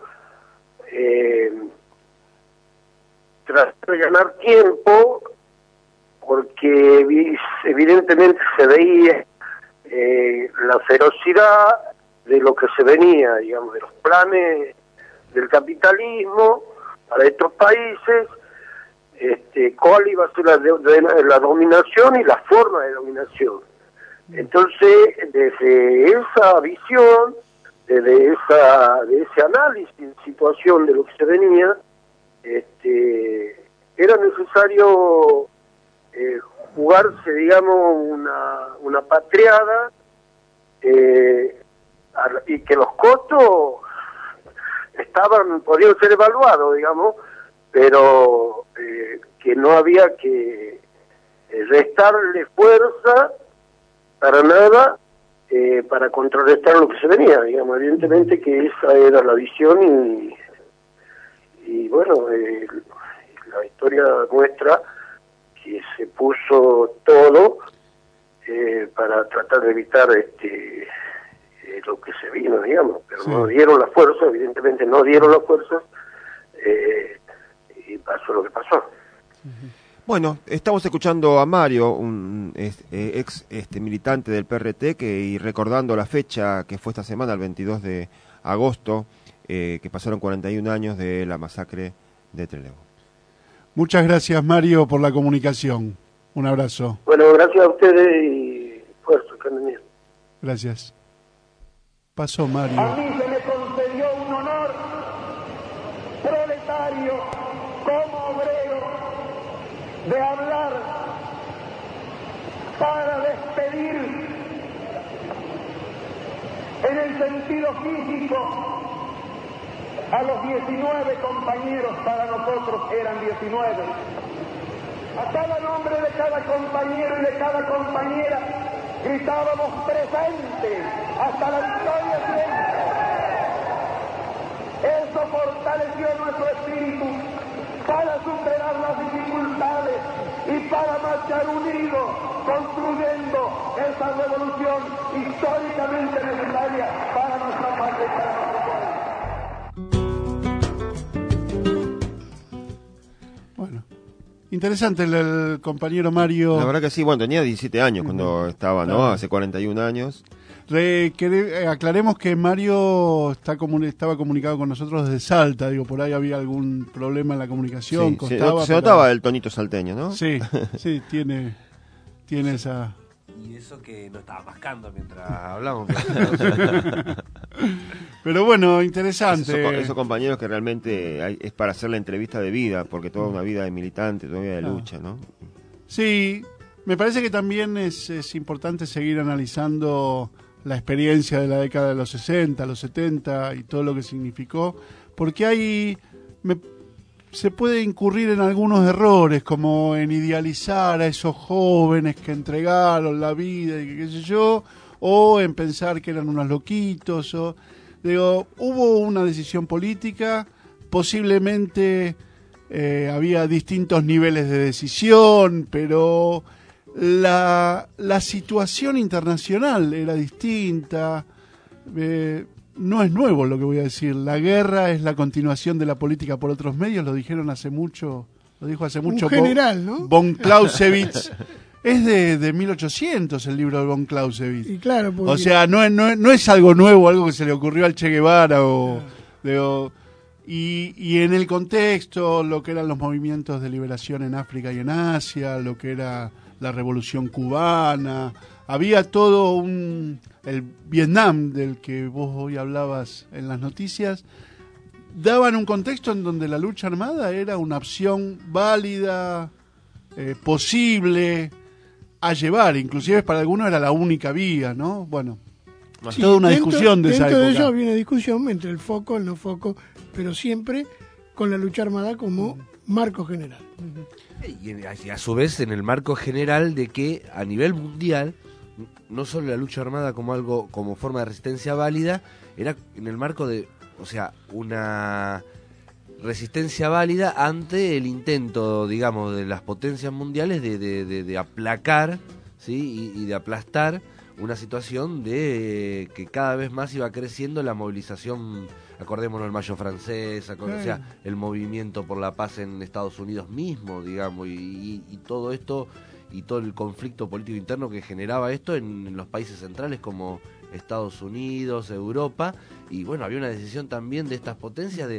tratar de ganar tiempo, porque evidentemente se veía la ferocidad de lo que se venía, digamos, de los planes del capitalismo para estos países, cuál iba a ser la dominación y la forma de dominación. Entonces, desde esa visión, de ese análisis de situación de lo que se venía, era necesario jugarse, digamos, una patriada, y que los costos podían ser evaluados, digamos, pero que no había que restarle fuerza para nada, para contrarrestar lo que se venía, digamos. Evidentemente que esa era la visión, y bueno, la historia muestra que se puso todo para tratar de evitar lo que se vino, digamos, pero no dieron la fuerza, evidentemente no dieron la fuerza, y pasó lo que pasó. Bueno, estamos escuchando a Mario, un ex militante del PRT, y recordando la fecha que fue esta semana, el 22 de agosto, que pasaron 41 años de la masacre de Trelew. Muchas gracias, Mario, por la comunicación. Un abrazo. Bueno, gracias a ustedes y fuerza, Carmen. Gracias. Pasó Mario. A mí se me concedió un honor proletario como obrero de hablar para despedir en el sentido físico a los 19 compañeros. Para nosotros eran 19. A cada nombre de cada compañero y de cada compañera gritábamos presente hasta la victoria siempre. Eso fortaleció nuestro espíritu para superar las dificultades y para marchar unidos, construyendo esa revolución históricamente necesaria para nuestra patria y para nuestro pueblo. Bueno, interesante el compañero Mario. La verdad que sí, bueno, tenía 17 años cuando estaba, ¿no? Hace 41 años. Aclaremos que Mario estaba comunicado con nosotros desde Salta, digo, por ahí había algún problema en la comunicación, Sí, costaba, se notaba el tonito salteño, ¿no? Sí, sí, tiene esa... Y eso que no estaba mascando mientras hablamos. Pero bueno, interesante. Esos compañeros que realmente es para hacer la entrevista de vida, porque toda una vida de militante, toda una vida de lucha, ¿no? Sí, me parece que también es importante seguir analizando la experiencia de la década de los 60, los 70 y todo lo que significó, porque se puede incurrir en algunos errores, como en idealizar a esos jóvenes que entregaron la vida y qué sé yo, o en pensar que eran unos loquitos. Hubo una decisión política, posiblemente había distintos niveles de decisión, pero la situación internacional era distinta. No es nuevo lo que voy a decir. La guerra es la continuación de la política por otros medios. Lo dijo hace mucho. Un general, ¿no? Von Clausewitz. Es de 1800 el libro de Von Clausewitz. Y claro, o sea, no es algo nuevo, algo que se le ocurrió al Che Guevara y en el contexto, lo que eran los movimientos de liberación en África y en Asia, lo que era la revolución cubana, había todo el Vietnam del que vos hoy hablabas en las noticias, daban un contexto en donde la lucha armada era una opción válida, posible a llevar, inclusive para algunos era la única vía, ¿no? Bueno, sí, toda una discusión de esa época. Dentro de eso viene discusión entre el foco, el no foco, pero siempre con la lucha armada como marco general. Y a su vez en el marco general de que a nivel mundial no solo la lucha armada como forma de resistencia válida, era en el marco de, o sea, una resistencia válida ante el intento, digamos, de las potencias mundiales de aplacar, ¿sí? y de aplastar una situación de que cada vez más iba creciendo la movilización. Acordémonos el Mayo francés, o sea, el movimiento por la paz en Estados Unidos mismo, digamos, y todo esto, y todo el conflicto político interno que generaba esto en los países centrales como Estados Unidos, Europa, y bueno, había una decisión también de estas potencias de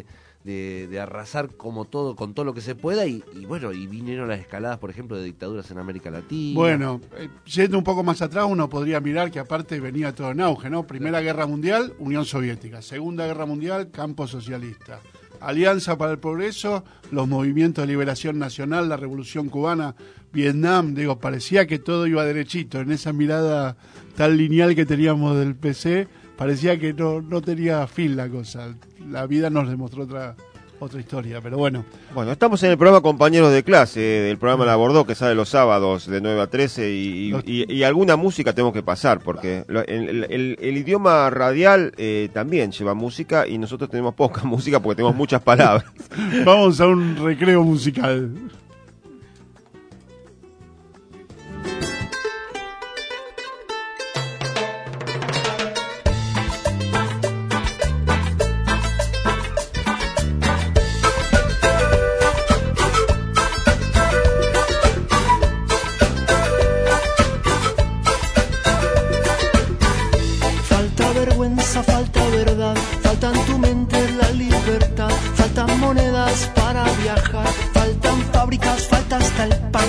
de arrasar como todo, con todo lo que se pueda, y bueno, y vinieron las escaladas, por ejemplo, de dictaduras en América Latina. Bueno, yendo un poco más atrás, uno podría mirar que aparte venía todo en auge, ¿no? Primera Guerra Mundial, Unión Soviética. Segunda Guerra Mundial, campo socialista. Alianza para el Progreso, los movimientos de liberación nacional, la Revolución Cubana, Vietnam, digo, parecía que todo iba derechito. En esa mirada tan lineal que teníamos del PC, parecía que no tenía fin la cosa. La vida nos demostró otra historia, pero bueno. Bueno, estamos en el programa Compañeros de Clase, del programa La Bordó, que sale los sábados de 9 a 13, y alguna música tenemos que pasar, porque el idioma radial también lleva música, y nosotros tenemos poca música porque tenemos muchas palabras. Vamos a un recreo musical. Falta verdad, falta en tu mente la libertad, faltan monedas para viajar, faltan fábricas, falta hasta el pan.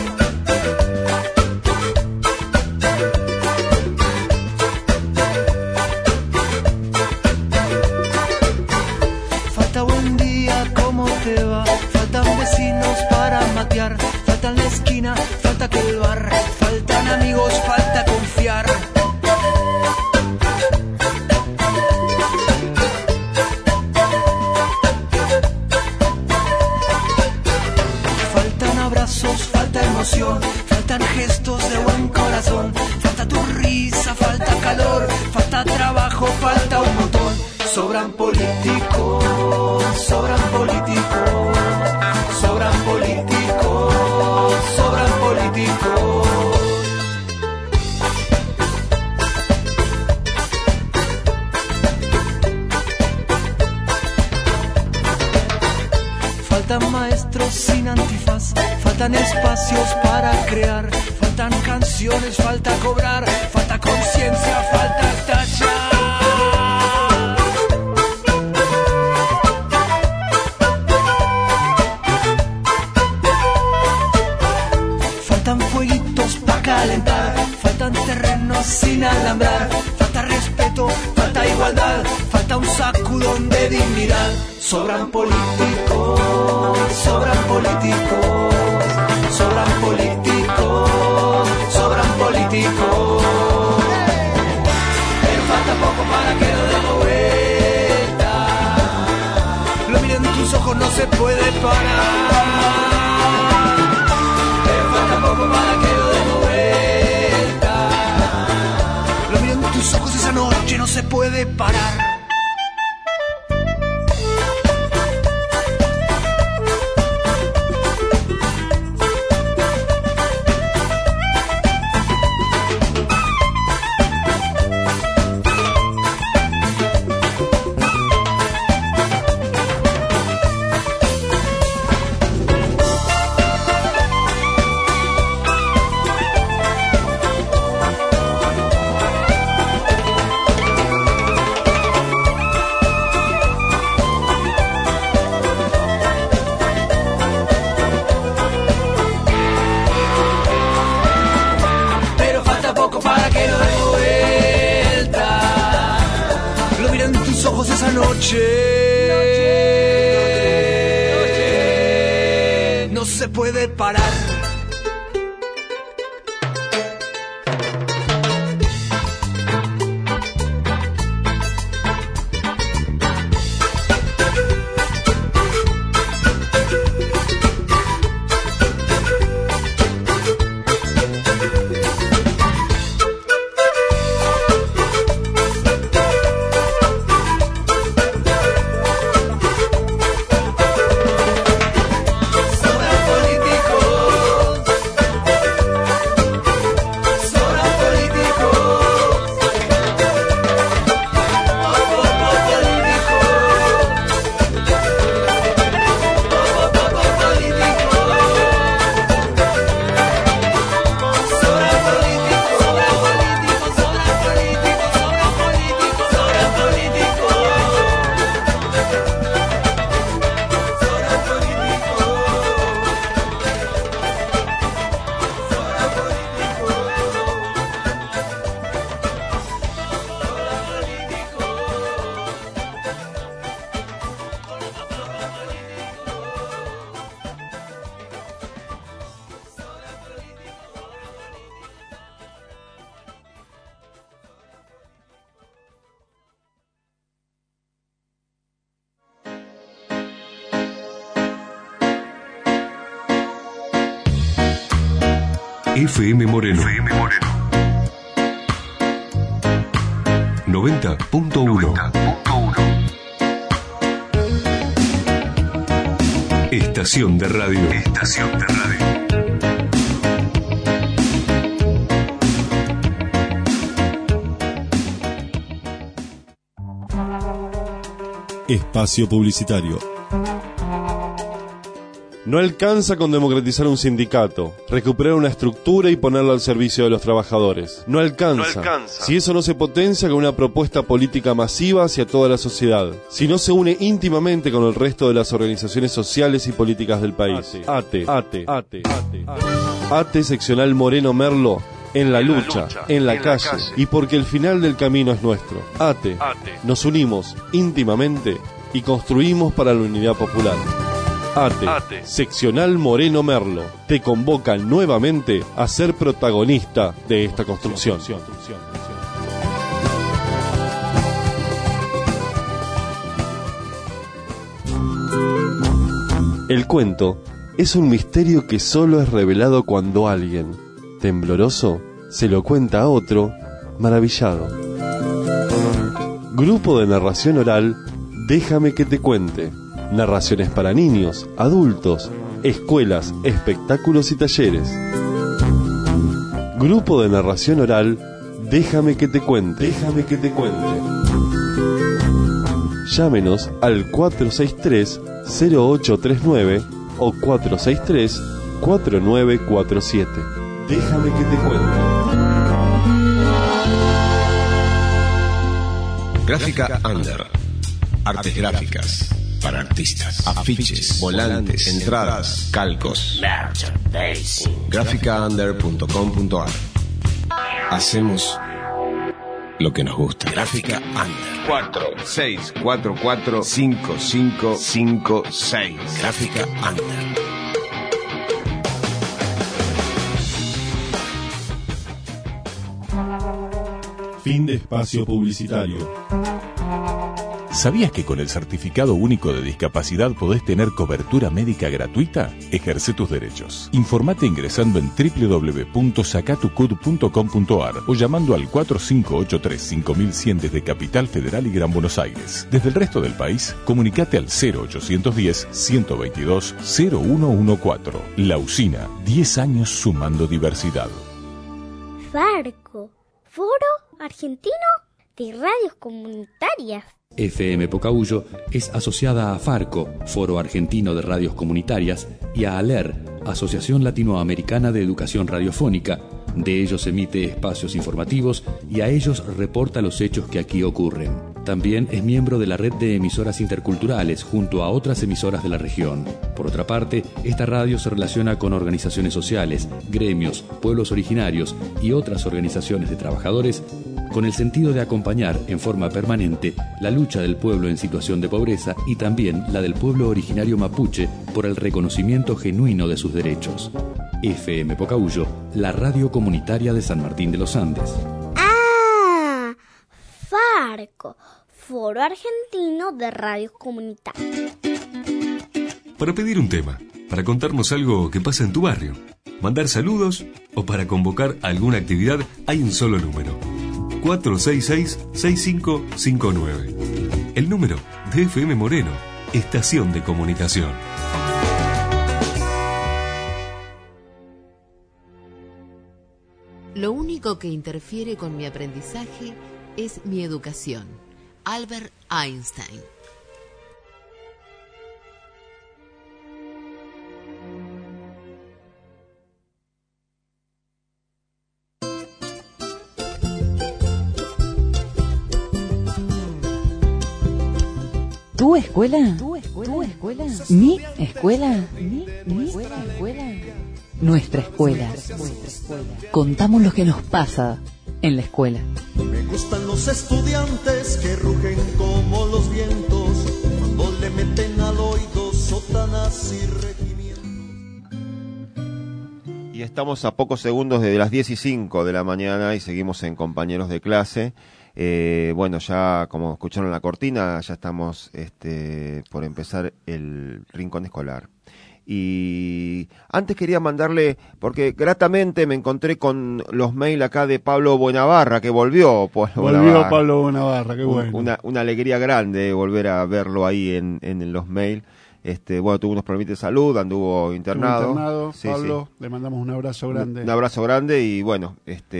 Falta buen día, ¿cómo te va? Faltan vecinos para matear, falta en la esquina, falta que el bar, faltan amigos, falta confiar. Falta emoción, faltan gestos de buen corazón, falta tu risa, falta calor, falta trabajo, falta un montón. Sobran políticos, sobran políticos, sobran políticos, sobran políticos. Faltan maestros sin antifaz, faltan espacios para crear, faltan canciones, falta cobrar, falta conciencia, falta tallar. Faltan fueguitos para calentar, faltan terrenos sin alambrar, falta respeto, falta igualdad, falta un sacudón de dignidad. Sobran políticos, sobran políticos, sobran políticos, sobran políticos. Pero falta poco para que lo demos vuelta. Lo miren en tus ojos, no se puede parar. Pero falta poco para que lo demos vuelta. Lo miren en tus ojos, esa noche no se puede parar. No se puede parar. Sobran políticos. FM Moreno. 90.1. Estación de radio. Espacio publicitario. No alcanza con democratizar un sindicato, recuperar una estructura y ponerla al servicio de los trabajadores. No alcanza. Si eso no se potencia con una propuesta política masiva hacia toda la sociedad. Si no se une íntimamente con el resto de las organizaciones sociales y políticas del país. ATE Seccional Moreno Merlo. En la lucha, en la calle, y porque el final del camino es nuestro. ATE. Nos unimos íntimamente y construimos para la unidad popular. ATE. Seccional Moreno Merlo. Te convoca nuevamente a ser protagonista de esta construcción. El cuento es un misterio que solo es revelado cuando alguien, tembloroso, se lo cuenta a otro, maravillado. Grupo de narración oral, Déjame que te cuente. Narraciones para niños, adultos, escuelas, espectáculos y talleres. Grupo de narración oral, Déjame que te cuente. Llámenos al 463-0839 o 463-4947. Déjame que te cuente. Gráfica Under. Artes gráficas para artistas. Afiches, volantes, entradas, calcos. Gráficaunder.com.ar. Hacemos lo que nos gusta. Gráfica Under. 46445556. Gráfica Under. Fin de espacio publicitario. ¿Sabías que con el Certificado Único de Discapacidad podés tener cobertura médica gratuita? Ejerce tus derechos. Informate ingresando en www.sacatucud.com.ar o llamando al 4583-5100 desde Capital Federal y Gran Buenos Aires. Desde el resto del país, comunicate al 0810-122-0114. La Usina, 10 años sumando diversidad. Farco, Foro Argentino de Radios Comunitarias. FM Pocahuyo es asociada a Farco, Foro Argentino de Radios Comunitarias, y a ALER, Asociación Latinoamericana de Educación Radiofónica. De ellos emite espacios informativos y a ellos reporta los hechos que aquí ocurren. También es miembro de la red de emisoras interculturales junto a otras emisoras de la región. Por otra parte, esta radio se relaciona con organizaciones sociales, gremios, pueblos originarios y otras organizaciones de trabajadores con el sentido de acompañar en forma permanente la lucha del pueblo en situación de pobreza y también la del pueblo originario mapuche por el reconocimiento genuino de sus derechos. FM Pocahuyo, la radio comunitaria de San Martín de los Andes. ¡Ah! Farco, Foro Argentino de Radios Comunitarias. Para pedir un tema, para contarnos algo que pasa en tu barrio, mandar saludos o para convocar alguna actividad, hay un solo número: 466-6559. El número de FM Moreno, Estación de Comunicación. Lo único que interfiere con mi aprendizaje es mi educación. Albert Einstein. ¿Tu escuela? ¿Tu escuela? ¿Mi escuela? ¿Mi escuela? Nuestra escuela. Contamos lo que nos pasa en la escuela. Me gustan los estudiantes que rugen como los vientos cuando le meten al oído sotanas y regimientos. Y estamos a pocos segundos de las 10:05 de la mañana y seguimos en Compañeros de Clase. Bueno, ya como escucharon la cortina, ya estamos por empezar el rincón escolar. Y antes quería mandarle, porque gratamente me encontré con los mails acá de Pablo Buenavarra, que volvió. Volvió Pablo Buenavarra, qué bueno. Una alegría grande volver a verlo ahí en los mails. Bueno, tuvo unos problemas de salud, anduvo internado. Sí, Pablo, sí. Le mandamos un abrazo grande. Un abrazo grande y bueno,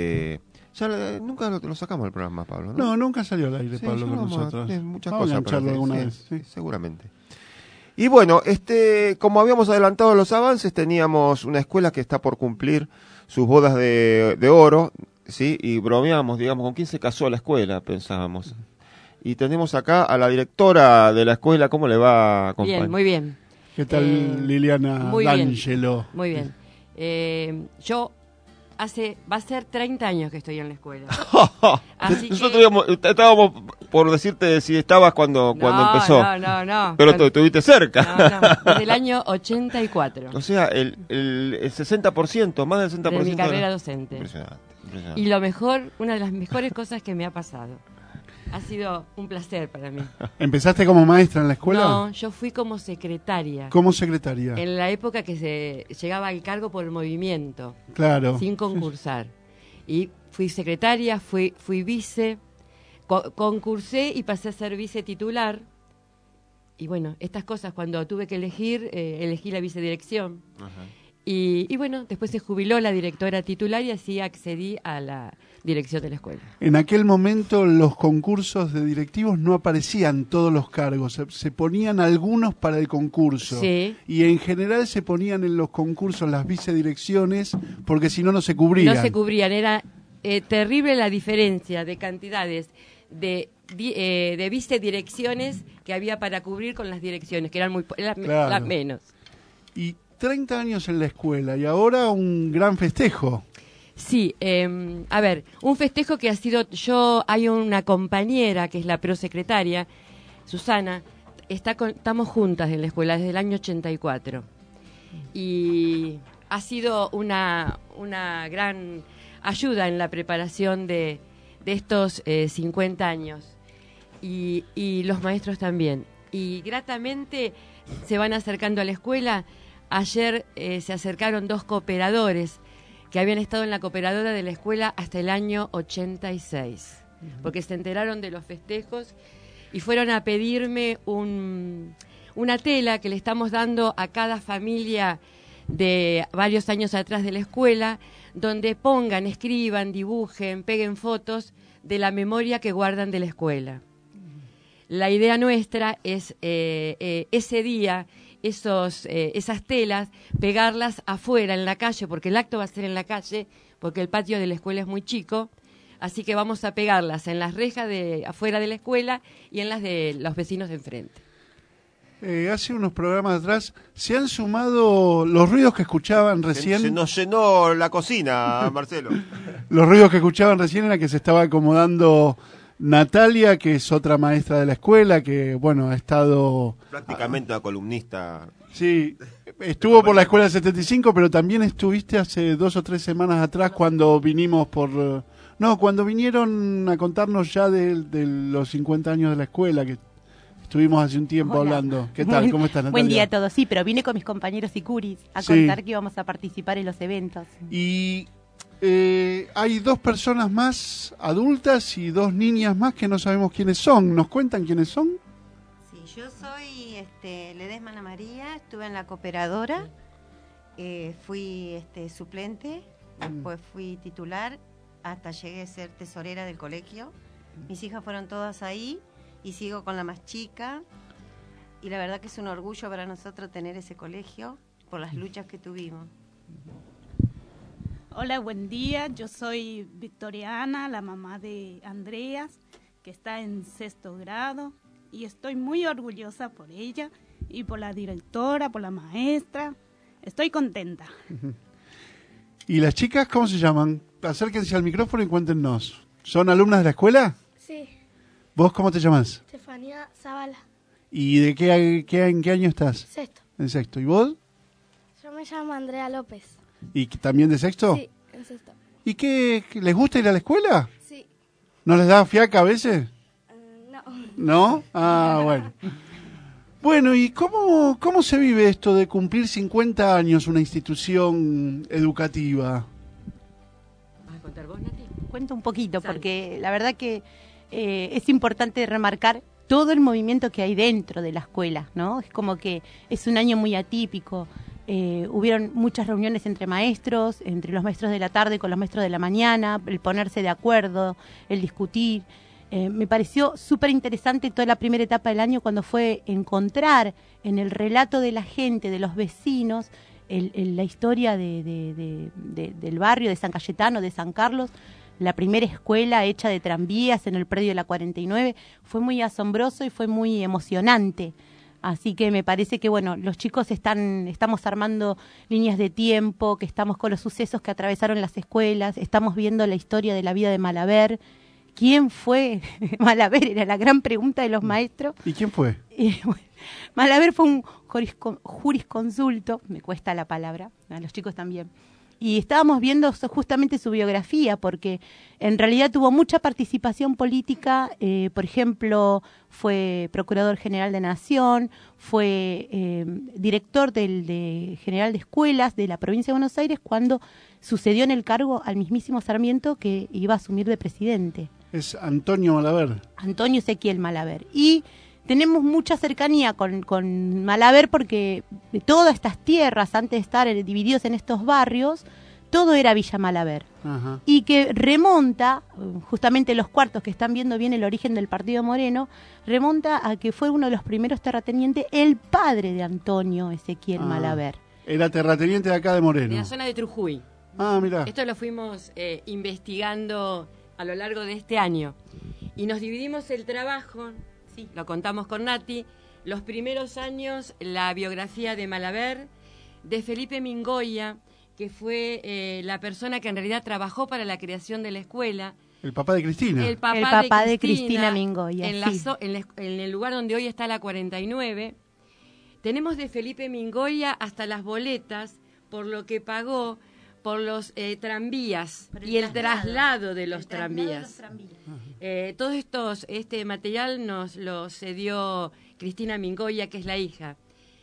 ya nunca lo sacamos del programa, Pablo, ¿no? No, nunca salió al aire, sí, Pablo, con nosotros. Muchas vamos cosas a engancharlo alguna sí, vez. Sí. Seguramente. Y bueno, como habíamos adelantado los avances, teníamos una escuela que está por cumplir sus bodas de oro, ¿sí? Y bromeamos, digamos, ¿con quién se casó la escuela? Pensábamos. Y tenemos acá a la directora de la escuela. ¿Cómo le va, compañero? Bien, muy bien. ¿Qué tal, Liliana D'Angelo? Muy bien. Yo va a ser 30 años que estoy en la escuela. Así nosotros estábamos por decirte si estabas cuando empezó. No. Pero estuviste cerca. No, desde el año 84. O sea, el 60%, más del 60%. De mi carrera docente. Impresionante. Y una de las mejores cosas que me ha pasado. Ha sido un placer para mí. ¿Empezaste como maestra en la escuela? No, yo fui como secretaria. ¿Cómo secretaria? En la época que se llegaba al cargo por el movimiento. Claro. Sin concursar. Y fui secretaria, fui vice, concursé y pasé a ser vice titular. Y bueno, estas cosas cuando tuve que elegir, elegí la vicedirección. Ajá. Y bueno, después se jubiló la directora titular y así accedí a la dirección de la escuela. En aquel momento los concursos de directivos no aparecían todos los cargos, se ponían algunos para el concurso. Sí. Y en general se ponían en los concursos las vicedirecciones porque si no, no se cubrían. No se cubrían, era terrible la diferencia de cantidades de vicedirecciones que había para cubrir con las direcciones, que eran las menos. Y 30 años en la escuela y ahora un gran festejo. Sí, a ver, un festejo que ha sido, hay una compañera que es la prosecretaria, Susana, estamos juntas en la escuela desde el año 84 y ha sido una gran ayuda en la preparación de estos 50 años y los maestros también. Y gratamente se van acercando a la escuela. Ayer se acercaron 2 cooperadores que habían estado en la cooperadora de la escuela hasta el año 86, porque se enteraron de los festejos y fueron a pedirme una tela que le estamos dando a cada familia de varios años atrás de la escuela, donde pongan, escriban, dibujen, peguen fotos de la memoria que guardan de la escuela. La idea nuestra es ese día esas telas, pegarlas afuera en la calle, porque el acto va a ser en la calle, porque el patio de la escuela es muy chico, así que vamos a pegarlas en las rejas de afuera de la escuela y en las de los vecinos de enfrente. Hace unos programas atrás se han sumado los ruidos que escuchaban recién. Se nos llenó la cocina, Marcelo. Los ruidos que escuchaban recién era que se estaba acomodando Natalia, que es otra maestra de la escuela, que bueno, ha estado... prácticamente una columnista. Sí, estuvo por la escuela 75, pero también estuviste hace 2 o 3 semanas atrás cuando vinimos cuando vinieron a contarnos ya de los 50 años de la escuela, que estuvimos hace un tiempo hablando. ¿Qué tal? ¿Cómo estás, Natalia? Buen día a todos. Sí, pero vine con mis compañeros Sicuris a contar que íbamos a participar en los eventos. Y... hay 2 personas más adultas y 2 niñas más que no sabemos quiénes son. ¿Nos cuentan quiénes son? Sí, yo soy Ledesma Ana María, estuve en la cooperadora, fui suplente, después fui titular, hasta llegué a ser tesorera del colegio. Mis hijas fueron todas ahí y sigo con la más chica. Y la verdad que es un orgullo para nosotros tener ese colegio por las luchas que tuvimos. Hola, buen día. Yo soy Victoriana, la mamá de Andreas, que está en 6º grado, y estoy muy orgullosa por ella y por la directora, por la maestra. Estoy contenta. ¿Y las chicas cómo se llaman? Acérquense al micrófono y cuéntenos. ¿Son alumnas de la escuela? Sí. ¿Vos cómo te llamas? Estefanía Zavala. ¿Y en qué año estás? 6º. En 6º. ¿Y vos? Yo me llamo Andrea López. ¿Y también de 6º? Sí, en 6º. ¿Y qué les gusta ir a la escuela? Sí. ¿No les da fiaca a veces? No. ¿No? Ah, bueno. Bueno, ¿y cómo se vive esto de cumplir 50 años una institución educativa? ¿Vas a contar vos, Nati? Cuento un poquito, porque la verdad que es importante remarcar todo el movimiento que hay dentro de la escuela, ¿no? Es como que es un año muy atípico. Hubieron muchas reuniones entre maestros, entre los maestros de la tarde con los maestros de la mañana, el ponerse de acuerdo, el discutir. Me pareció súper interesante toda la primera etapa del año cuando fue encontrar en el relato de la gente, de los vecinos, la historia del barrio de San Cayetano, de San Carlos, la primera escuela hecha de tranvías en el predio de la 49. Fue muy asombroso y fue muy emocionante. Así que me parece que, bueno, los chicos estamos armando líneas de tiempo, que estamos con los sucesos que atravesaron las escuelas, estamos viendo la historia de la vida de Malaber. ¿Quién fue Malaber? Era la gran pregunta de los maestros. ¿Y quién fue? Bueno, Malaber fue un jurisconsulto, me cuesta la palabra, a los chicos también. Y estábamos viendo justamente su biografía, porque en realidad tuvo mucha participación política. Por ejemplo, fue Procurador General de Nación, fue director general de escuelas de la provincia de Buenos Aires cuando sucedió en el cargo al mismísimo Sarmiento, que iba a asumir de presidente. Es Antonio Malaber. Antonio Ezequiel Malaber. Y tenemos mucha cercanía con Malaber porque de todas estas tierras, antes de estar divididos en estos barrios, todo era Villa Malaber. Ajá. Y que remonta, justamente los cuartos que están viendo bien el origen del Partido Moreno, remonta a que fue uno de los primeros terratenientes, el padre de Antonio Ezequiel Malaber. Era terrateniente de acá de Moreno. En la zona de Trujuy. Ah, mirá. Esto lo fuimos investigando a lo largo de este año. Y nos dividimos el trabajo, sí, lo contamos con Nati, los primeros años, la biografía de Malaber, de Felipe Mingoya, que fue la persona que en realidad trabajó para la creación de la escuela. El papá de Cristina. El papá de Cristina Mingoya, en el lugar donde hoy está la 49. Tenemos de Felipe Mingoya hasta las boletas, por lo que pagó por los tranvías y el traslado de los tranvías. Todos este material nos lo cedió Cristina Mingoya, que es la hija.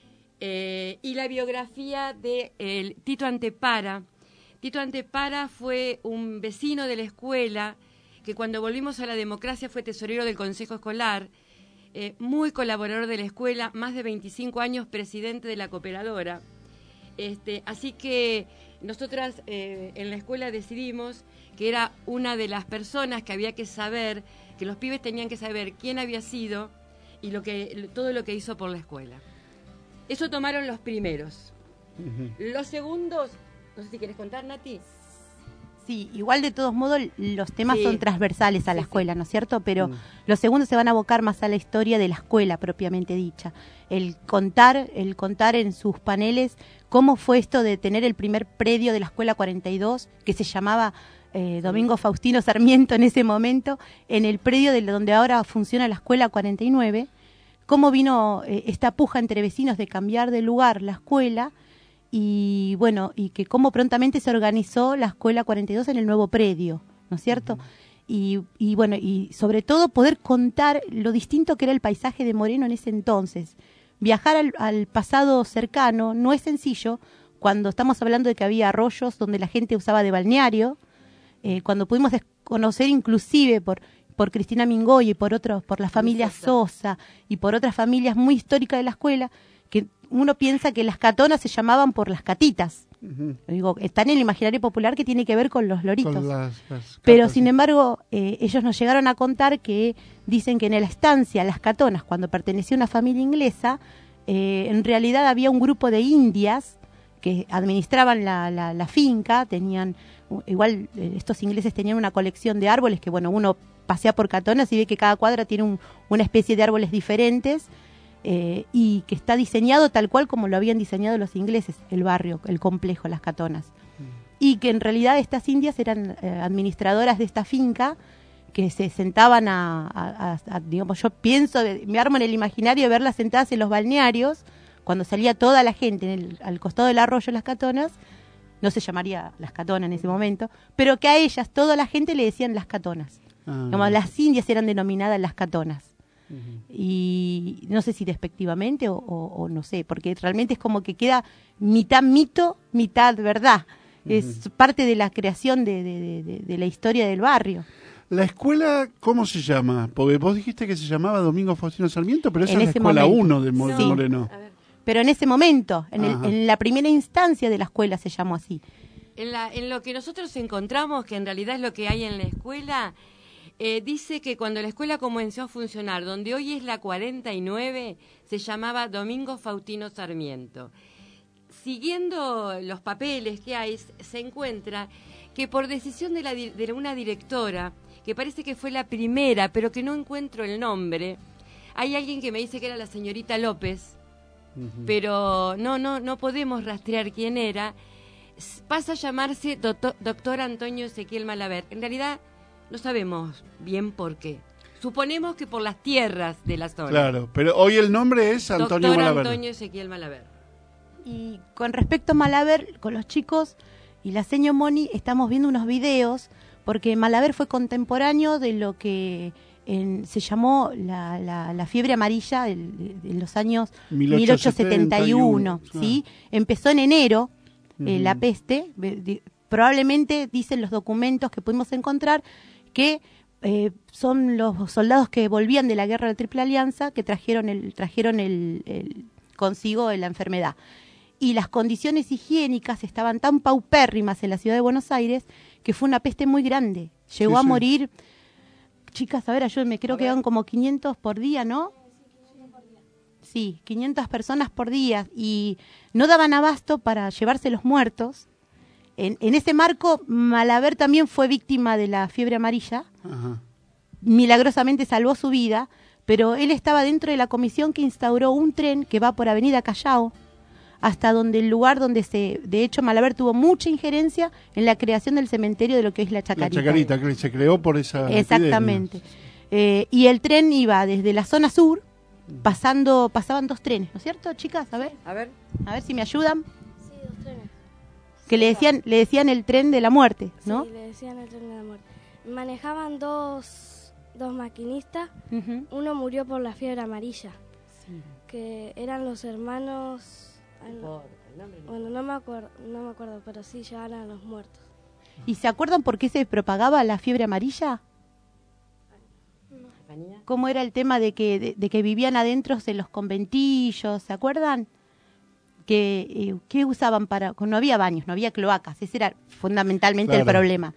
Y la biografía de Tito Antepara. Tito Antepara fue un vecino de la escuela que cuando volvimos a la democracia fue tesorero del Consejo Escolar, muy colaborador de la escuela, más de 25 años presidente de la cooperadora. Así que nosotras en la escuela decidimos que era una de las personas que había que saber, que los pibes tenían que saber quién había sido y todo lo que hizo por la escuela. Eso tomaron los primeros. Los segundos, no sé si quieres contar, Nati. Sí, igual de todos modos los temas son transversales a la escuela, ¿no es cierto? Pero los segundos se van a abocar más a la historia de la escuela propiamente dicha. El contar en sus paneles cómo fue esto de tener el primer predio de la escuela 42, que se llamaba Domingo Faustino Sarmiento en ese momento, en el predio de donde ahora funciona la escuela 49, cómo vino esta puja entre vecinos de cambiar de lugar la escuela y bueno, y que cómo prontamente se organizó la escuela 42 en el nuevo predio, ¿no es cierto? Y bueno, y sobre todo poder contar lo distinto que era el paisaje de Moreno en ese entonces. Viajar al pasado cercano no es sencillo cuando estamos hablando de que había arroyos donde la gente usaba de balneario, cuando pudimos conocer inclusive por Cristina Mingoya y por la familia Sosa y por otras familias muy históricas de la escuela, que uno piensa que las catonas se llamaban por las catitas. Digo, está en el imaginario popular que tiene que ver con los loritos. Con las pero sin embargo, ellos nos llegaron a contar que dicen que en la estancia Las Catonas, cuando pertenecía a una familia inglesa, en realidad había un grupo de indias que administraban la finca, tenían, igual estos ingleses tenían una colección de árboles que bueno, uno pasea por Catonas y ve que cada cuadra tiene una especie de árboles diferentes, y que está diseñado tal cual como lo habían diseñado los ingleses, el barrio, el complejo, Las Catonas. Y que en realidad estas indias eran administradoras de esta finca, que se sentaban digamos, yo pienso, me armo en el imaginario de verlas sentadas en los balnearios, cuando salía toda la gente al costado del arroyo Las Catonas, no se llamaría Las Catonas en ese momento, pero que a ellas, toda la gente le decían Las Catonas. Digamos, las indias eran denominadas Las Catonas. Y no sé si despectivamente o no sé, porque realmente es como que queda mitad mito, mitad verdad. Es parte de la creación de la historia del barrio. ¿La escuela cómo se llama? Porque vos dijiste que se llamaba Domingo Faustino Sarmiento, pero esa En es la ese escuela momento. 1 de Sí. Moreno. Pero en ese momento, Ajá. en la primera instancia de la escuela se llamó así. En lo que nosotros encontramos, que en realidad es lo que hay en la escuela, dice que cuando la escuela comenzó a funcionar, donde hoy es la 49, se llamaba Domingo Faustino Sarmiento. Siguiendo los papeles que hay, se encuentra que por decisión de una directora, que parece que fue la primera, pero que no encuentro el nombre, hay alguien que me dice que era la señorita López, pero no podemos rastrear quién era. Pasa a llamarse doctor Antonio Ezequiel Malaver. En realidad no sabemos bien por qué. Suponemos que por las tierras de la zona. Claro, pero hoy el nombre es Antonio Doctor Malaver. Antonio Ezequiel Malaver. Y con respecto a Malaver, con los chicos y la seño Moni, estamos viendo unos videos, porque Malaver fue contemporáneo de lo que se llamó la fiebre amarilla en los años 1871, ¿sí? Empezó en enero, la peste, probablemente dicen los documentos que pudimos encontrar que son los soldados que volvían de la guerra de Triple Alianza que trajeron consigo la enfermedad. Y las condiciones higiénicas estaban tan paupérrimas en la ciudad de Buenos Aires que fue una peste muy grande. Llegó a morir, chicas, a ver, ayúdenme, creo que eran como 500 por día, ¿no? Sí, 500 personas por día, y no daban abasto para llevarse los muertos. En ese marco, Malaver también fue víctima de la fiebre amarilla. Ajá. Milagrosamente salvó su vida, pero él estaba dentro de la comisión que instauró un tren que va por Avenida Callao, hasta donde el lugar donde de hecho Malaver tuvo mucha injerencia en la creación del cementerio de lo que es la Chacarita. La Chacarita, que se creó por esa Exactamente. Y el tren iba desde la zona sur, pasaban 2 trenes, ¿no es cierto, chicas? A ver si me ayudan. Sí, 2 trenes. Que le decían el tren de la muerte, ¿no? Sí, le decían el tren de la muerte. Manejaban dos maquinistas. Uno murió por la fiebre amarilla, que eran los hermanos... Bueno, no me acuerdo, pero sí llevaban a los muertos. ¿Y se acuerdan por qué se propagaba la fiebre amarilla? ¿Cómo era el tema de que vivían adentro en los conventillos? ¿Se acuerdan? ¿Qué usaban para...? No había baños, no había cloacas. Ese era fundamentalmente el problema.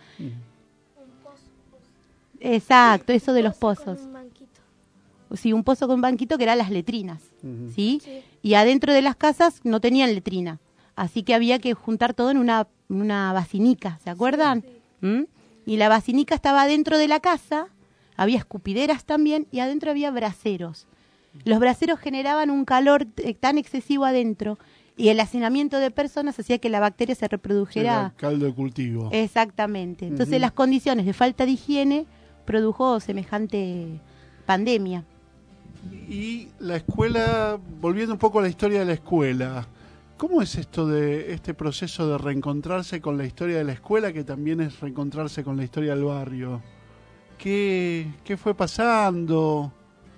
Exacto, eso de los pozos. Sí, un pozo con banquito que eran las letrinas, ¿sí? Y adentro de las casas no tenían letrina, así que había que juntar todo en una basinica, ¿se acuerdan? Sí. Y la basinica estaba dentro de la casa, había escupideras también, y adentro había braseros. Los braseros generaban un calor tan excesivo adentro, y el hacinamiento de personas hacía que la bacteria se reprodujera. El caldo de cultivo. Exactamente. Entonces las condiciones de falta de higiene produjo semejante pandemia. Y la escuela, volviendo un poco a la historia de la escuela, ¿cómo es esto de este proceso de reencontrarse con la historia de la escuela, que también es reencontrarse con la historia del barrio? ¿Qué fue pasando?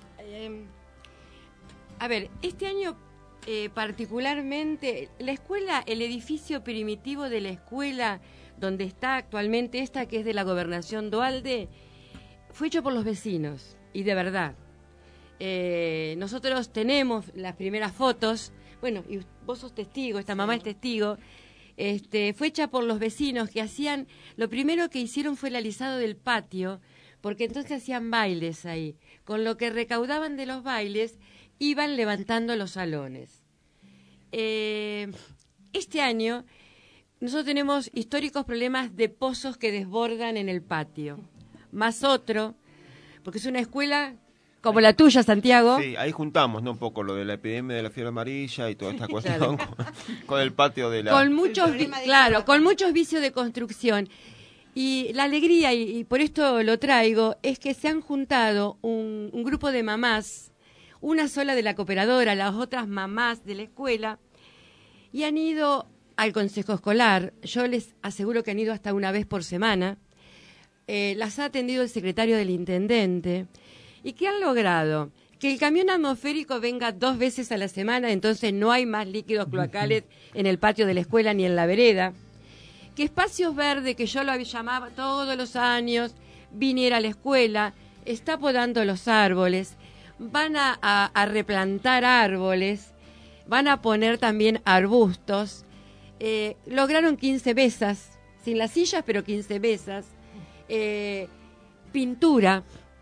A ver, este año particularmente, la escuela, el edificio primitivo de la escuela, donde está actualmente esta, que es de la Gobernación Duhalde, fue hecho por los vecinos, y de verdad. Nosotros tenemos las primeras fotos, bueno, y vos sos testigo, esta mamá es testigo, fue hecha por los vecinos que hacían, lo primero que hicieron fue el alisado del patio, porque entonces hacían bailes ahí, con lo que recaudaban de los bailes iban levantando los salones. Este año nosotros tenemos históricos problemas de pozos que desbordan en el patio, más otro, porque es una escuela como la tuya, Santiago. Sí, ahí juntamos, ¿no? Un poco lo de la epidemia de la fiebre amarilla y toda esta cuestión con el patio de la... Con muchos vicios de construcción. Y la alegría, y por esto lo traigo, es que se han juntado un grupo de mamás, una sola de la cooperadora, las otras mamás de la escuela, y han ido al consejo escolar. Yo les aseguro que han ido hasta una vez por semana. Las ha atendido el secretario del intendente. ¿Y qué han logrado? Que el camión atmosférico venga 2 veces a la semana, entonces no hay más líquidos cloacales en el patio de la escuela ni en la vereda. Que Espacios Verdes, que yo lo llamaba todos los años, viniera a la escuela, está podando los árboles, van a replantar árboles, van a poner también arbustos. Lograron 15 mesas, sin las sillas, pero 15 mesas. Pintura.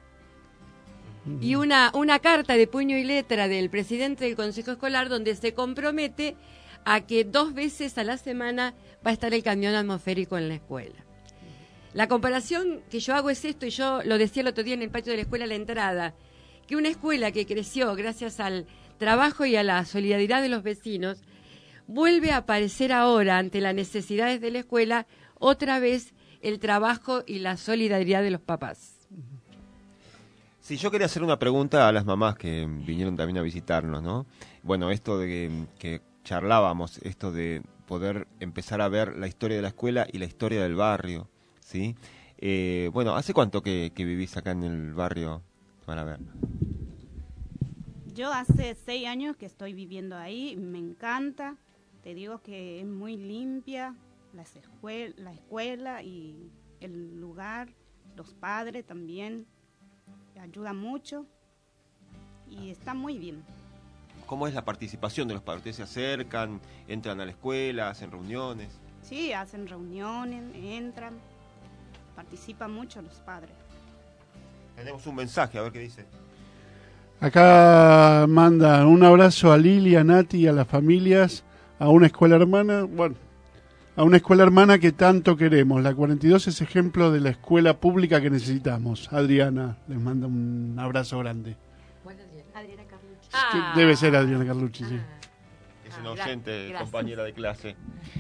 Y una carta de puño y letra del presidente del Consejo Escolar donde se compromete a que 2 veces a la semana va a estar el camión atmosférico en la escuela. La comparación que yo hago es esto, y yo lo decía el otro día en el patio de la escuela a la entrada, que una escuela que creció gracias al trabajo y a la solidaridad de los vecinos, vuelve a aparecer ahora ante las necesidades de la escuela otra vez el trabajo y la solidaridad de los papás. Sí, yo quería hacer una pregunta a las mamás que vinieron también a visitarnos, ¿no? Bueno, esto de que charlábamos, esto de poder empezar a ver la historia de la escuela y la historia del barrio, ¿sí? Bueno, ¿hace cuánto que vivís acá en el barrio? Para ver. Yo hace 6 años que estoy viviendo ahí, me encanta, te digo que es muy limpia la escuela y el lugar, los padres también ayudan mucho y está muy bien. ¿Cómo es la participación de los padres? ¿Ustedes se acercan, entran a la escuela, hacen reuniones? Sí, hacen reuniones, entran, participan mucho los padres. Tenemos un mensaje, a ver qué dice. Acá mandan un abrazo a Lili, a Nati y a las familias, a una escuela hermana, bueno, a una escuela hermana que tanto queremos. La 42 es ejemplo de la escuela pública que necesitamos. Adriana les manda un abrazo grande. Adriana Carlucci. Debe ser Adriana Carlucci, sí. Es una oyente, compañera de clase.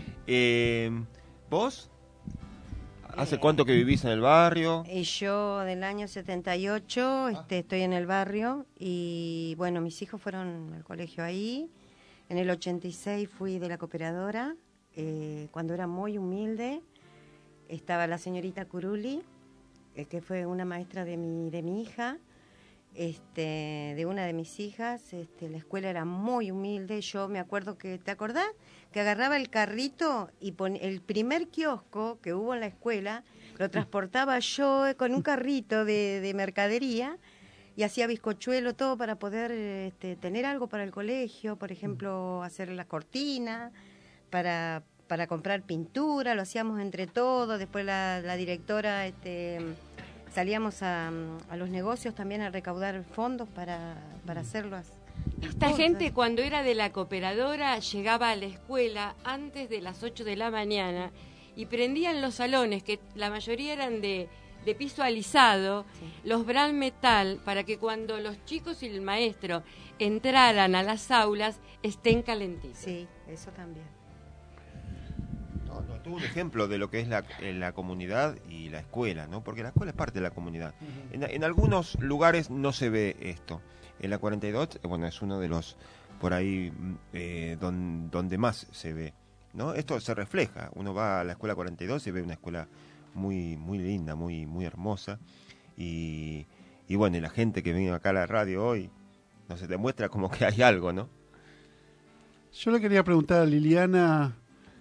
¿Vos? ¿Hace cuánto que vivís en el barrio? Yo del año 78 estoy en el barrio y bueno, mis hijos fueron al colegio ahí. En el 86 fui de la cooperadora, cuando era muy humilde. Estaba la señorita Curuli, que fue una maestra de mi hija, de una de mis hijas. La escuela era muy humilde. Yo me acuerdo que, ¿te acordás? Que agarraba el carrito y el primer kiosco que hubo en la escuela lo transportaba yo con un carrito de mercadería y hacía bizcochuelo, todo para poder tener algo para el colegio, por ejemplo, hacer la cortina, para comprar pintura, lo hacíamos entre todos. Después la directora, salíamos a los negocios también a recaudar fondos para hacerlos. Esta gente cuando era de la cooperadora llegaba a la escuela antes de las 8 de la mañana y prendían los salones, que la mayoría eran de piso alisado, sí, los brand metal, para que cuando los chicos y el maestro entraran a las aulas estén calentitos. Sí, eso también. Tuvo un ejemplo de lo que es la comunidad y la escuela, ¿no? Porque la escuela es parte de la comunidad. En algunos lugares no se ve esto. En la 42, bueno, es uno de los por ahí donde más se ve, ¿no? Esto se refleja. Uno va a la escuela 42 y ve una escuela muy muy linda, muy muy hermosa. Y bueno, y la gente que viene acá a la radio hoy, no se demuestra como que hay algo, ¿no? Yo le quería preguntar a Liliana,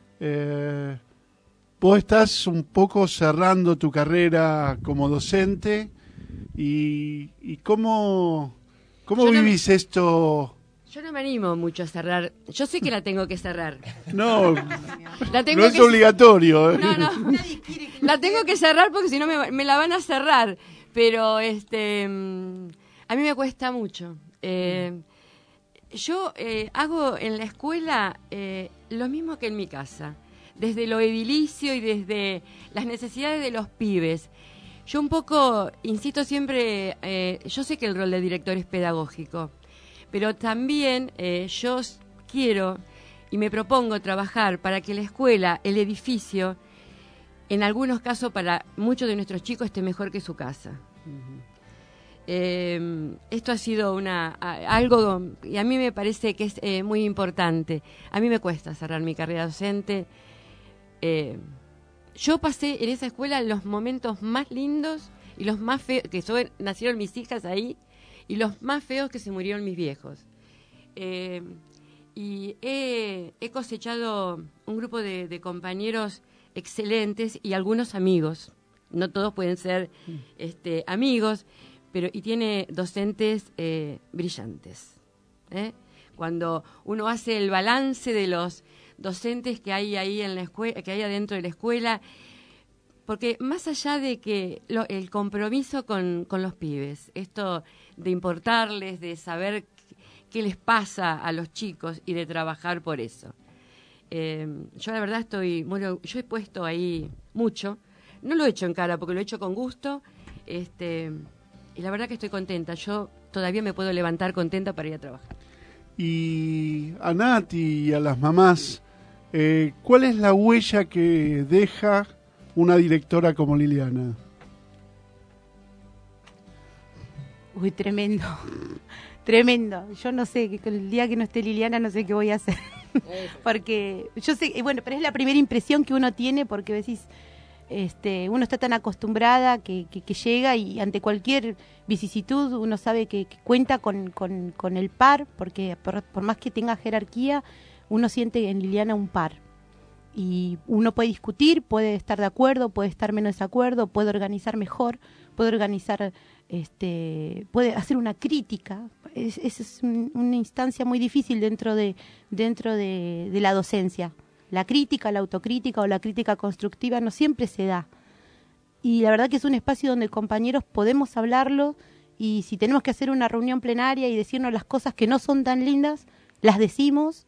vos estás un poco cerrando tu carrera como docente y ¿cómo vivís esto? Yo no me animo mucho a cerrar. Yo sé que la tengo que cerrar. No, no es obligatorio. No. La tengo que cerrar porque si no me la van a cerrar. Pero a mí me cuesta mucho. Yo hago en la escuela lo mismo que en mi casa. Desde lo edilicio y desde las necesidades de los pibes. Yo un poco, insisto siempre, yo sé que el rol de director es pedagógico, pero también yo quiero y me propongo trabajar para que la escuela, el edificio, en algunos casos para muchos de nuestros chicos esté mejor que su casa. Esto ha sido algo, y a mí me parece que es muy importante. A mí me cuesta cerrar mi carrera docente. Yo pasé en esa escuela los momentos más lindos y los más feos, nacieron mis hijas ahí, y los más feos que se murieron mis viejos. Y he cosechado un grupo de compañeros excelentes y algunos amigos. No todos pueden ser amigos, pero y tiene docentes brillantes. Cuando uno hace el balance de los docentes que hay ahí en la escuela, que hay adentro de la escuela, porque más allá de que el compromiso con los pibes, esto de importarles, de saber qué les pasa a los chicos y de trabajar por eso. Yo la verdad yo he puesto ahí mucho, no lo he hecho en cara porque lo he hecho con gusto, y la verdad que estoy contenta. Yo todavía me puedo levantar contenta para ir a trabajar. Y a Nati y a las mamás, ¿cuál es la huella que deja una directora como Liliana? Uy, tremendo. Tremendo. Yo no sé, el día que no esté Liliana no sé qué voy a hacer. Porque yo sé, bueno, pero es la primera impresión que uno tiene porque decís, uno está tan acostumbrada que llega y ante cualquier vicisitud uno sabe que cuenta con el par, porque por más que tenga jerarquía, uno siente en Liliana un par. Y uno puede discutir, puede estar de acuerdo, puede estar menos de acuerdo, puede organizar mejor, puede organizar, puede hacer una crítica. Es una instancia muy difícil dentro de la docencia. La crítica, la autocrítica o la crítica constructiva no siempre se da. Y la verdad que es un espacio donde compañeros podemos hablarlo, y si tenemos que hacer una reunión plenaria y decirnos las cosas que no son tan lindas, las decimos.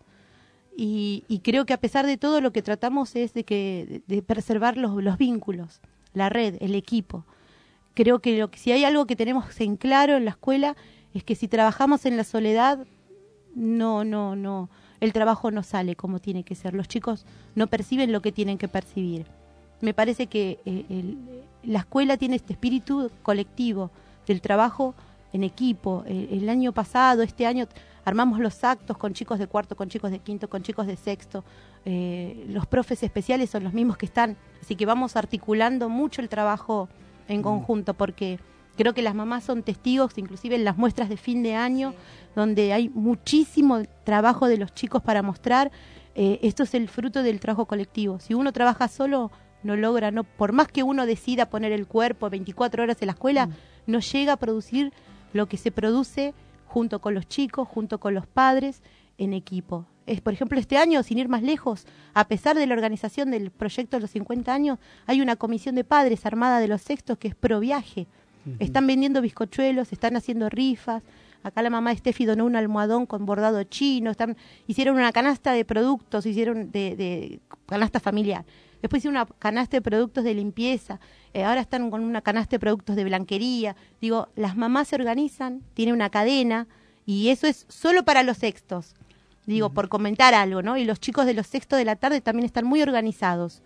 Y creo que a pesar de todo lo que tratamos es de preservar los vínculos, la red, el equipo. Creo que si hay algo que tenemos en claro en la escuela es que si trabajamos en la soledad, no, el trabajo no sale como tiene que ser. Los chicos no perciben lo que tienen que percibir. Me parece que la escuela tiene este espíritu colectivo del trabajo en equipo. El año pasado, este año, armamos los actos con chicos de cuarto, con chicos de quinto, con chicos de sexto. Los profes especiales son los mismos que están. Así que vamos articulando mucho el trabajo en conjunto, porque creo que las mamás son testigos, inclusive en las muestras de fin de año, donde hay muchísimo trabajo de los chicos para mostrar. Esto es el fruto del trabajo colectivo. Si uno trabaja solo, no logra, por más que uno decida poner el cuerpo 24 horas en la escuela, no llega a producir lo que se produce junto con los chicos, junto con los padres, en equipo. Por ejemplo, este año, sin ir más lejos, a pesar de la organización del proyecto de los 50 años, hay una comisión de padres armada de los sextos que es pro viaje. Están vendiendo bizcochuelos, están haciendo rifas. Acá la mamá de Steffi donó un almohadón con bordado chino. Hicieron una canasta de productos, hicieron de canasta familiar. Después hicieron una canasta de productos de limpieza. Ahora están con una canasta de productos de blanquería. Digo, las mamás se organizan, tienen una cadena, y eso es solo para los sextos. Digo, por comentar algo, ¿no? Y los chicos de los sextos de la tarde también están muy organizados.